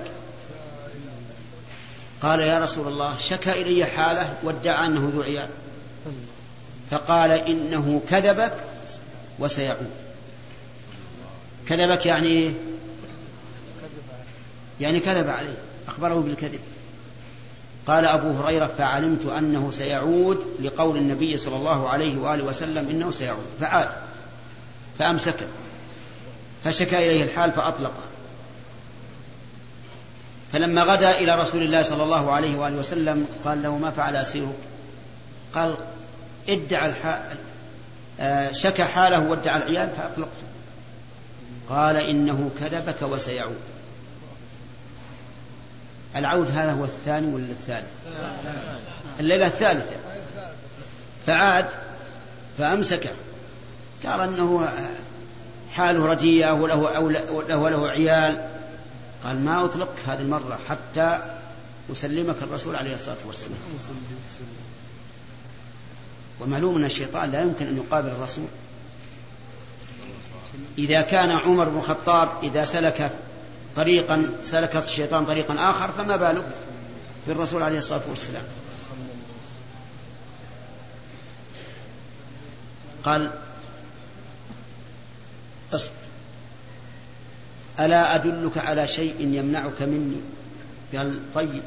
قال يا رسول الله شكى إلي حاله وادعى أنه ذو عيال. فقال إنه كذبك وسيعود. كذبك يعني إيه؟ يعني كذب عليه، أخبره بالكذب. قال أبو هريرة فعلمت أنه سيعود لقول النبي صلى الله عليه وآله وسلم إنه سيعود، فعاد فأمسكه فشكى إليه الحال فأطلقه. فلما غدا إلى رسول الله صلى الله عليه وآله وسلم قال له ما فعل أسيرك؟ قال ادعى الحال، شكى حاله وادعى العيال فأطلقته. قال إنه كذبك وسيعود. العود هذا هو الثاني ولا الثالث؟ الليلة الثالثة. فعاد فأمسكه، قال أنه حاله رديئة وله, وله, وله عيال. قال ما أطلق هذه المرة حتى أسلمك الرسول عليه الصلاة والسلام. ومعلوم أن الشيطان لا يمكن أن يقابل الرسول. إذا كان عمر بن الخطاب إذا سلك طريقا سلك الشيطان طريقا آخر فما بالك بالرسول عليه الصلاة والسلام. قال أصبر ألا أدلك على شيء يمنعك مني؟ قال طيب.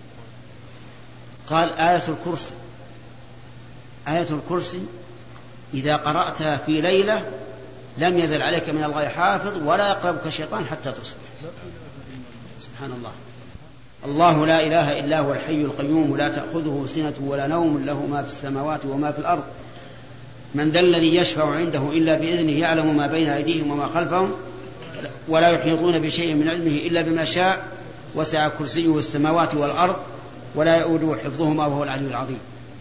قال آية الكرسي. آية الكرسي إذا قرأتها في ليلة لم يزل عليك من الله حافظ ولا يقربك الشيطان حتى تصبح. سبحان الله. الله لا إله إلا هو الحي القيوم لا تأخذه سنة ولا نوم له ما في السماوات وما في الأرض من ذا الذي يشفع عنده إلا بإذنه يعلم ما بين أيديهم وما خلفهم ولا يحيطون بشيء من علمه إلا بما شاء وسع كرسيه السماوات والأرض ولا يؤوده حفظهما وهو العلي العظيم.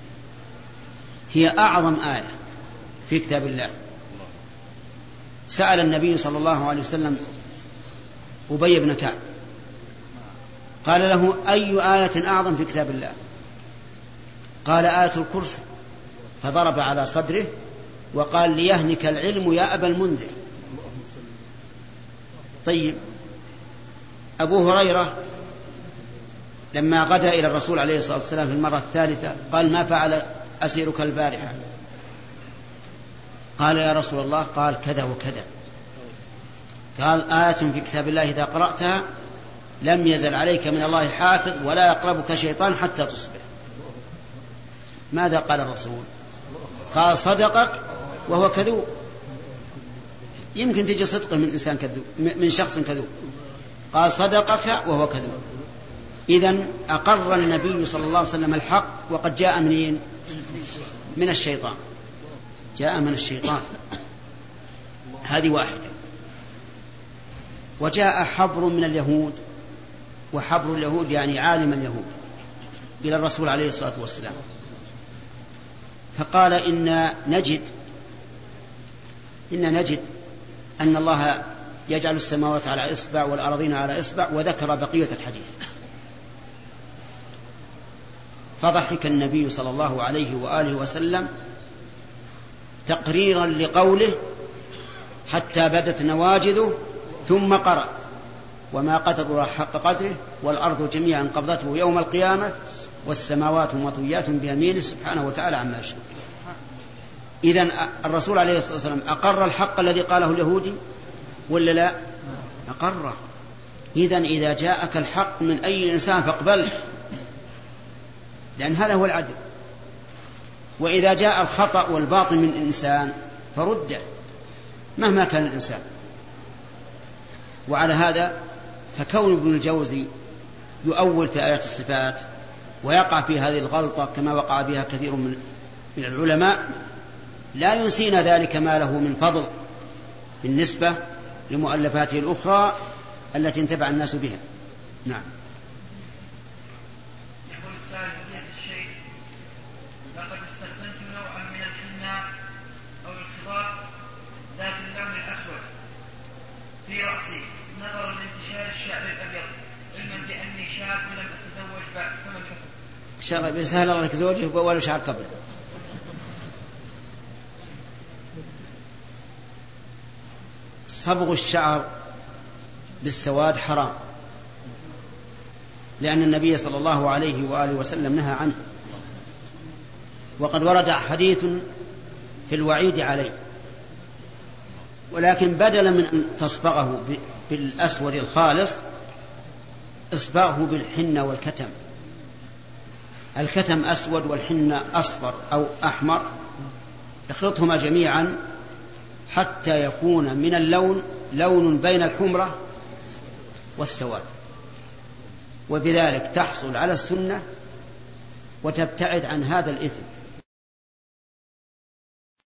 هي أعظم آية في كتاب الله. سأل النبي صلى الله عليه وسلم أبي بن كعب قال له أي آية أعظم في كتاب الله؟ قال آية الكرسي. فضرب على صدره وقال ليهنك العلم يا أبا المنذر. طيب أبو هريرة لما غدا إلى الرسول عليه الصلاة والسلام في المرة الثالثة قال ما فعل أسيرك البارحة؟ قال يا رسول الله قال كذا وكذا. قال آية في كتاب الله إذا قرأتها لم يزل عليك من الله حافظ ولا يقربك شيطان حتى تصبح. ماذا قال الرسول؟ قال صدقك وهو كذوب. يمكن تجي صدقه من إنسان كذوب، من شخص كذوب. قال صدقك وهو كذوب. إذن أقر النبي صلى الله عليه وسلم الحق، وقد جاء منين؟ من الشيطان، جاء من الشيطان. هذه واحدة. وجاء حبر من اليهود، وحبر اليهود يعني عالم اليهود، إلى الرسول عليه الصلاة والسلام، فقال إن نجد إن نجد أن الله يجعل السماوات على إصبع والأرضين على إصبع، وذكر بقية الحديث. فضحك النبي صلى الله عليه وآله وسلم تقريرا لقوله حتى بدت نواجذه، ثم قرأ وما قدر الله حق قدره والأرض جميعا قبضته يوم القيامة والسماوات مطويات بيمينه سبحانه وتعالى عما يشاء. إذن الرسول عليه الصلاة والسلام أقر الحق الذي قاله اليهودي ولا لا؟ أقره. إذن إذا جاءك الحق من أي إنسان فاقبله، لأن هذا هو العدل. وإذا جاء الخطأ والباطل من إنسان فرده مهما كان الإنسان. وعلى هذا فكون ابن الجوزي يؤول في آيات الصفات ويقع في هذه الغلطة كما وقع بها كثير من العلماء لا ينسينا ذلك ما له من فضل بالنسبة لمؤلفاته الأخرى التي انتفع الناس بها. نعم. يقول السائل فضيلة الشيخ لقد استخدمت نوعا من الحناء أو الخضار ذات اللون الأسود في رأسي نظرا لانتشار الشعر الأبيض، علما بأني شاب ولم أتزوج بعد، فما الحكم؟ إن شاء الله بيسهل الله لك زوجه ولا شعر قبله. صبغ الشعر بالسواد حرام، لأن النبي صلى الله عليه وآله وسلم نهى عنه، وقد ورد حديث في الوعيد عليه. ولكن بدلا من أن تصبغه بالأسود الخالص اصبغه بالحنة والكتم. الكتم أسود والحنة أصفر أو أحمر، اخلطهما جميعا حتى يكون من اللون لون بين الحمرة والسواد، وبذلك تحصل على السنة وتبتعد عن هذا الإثم.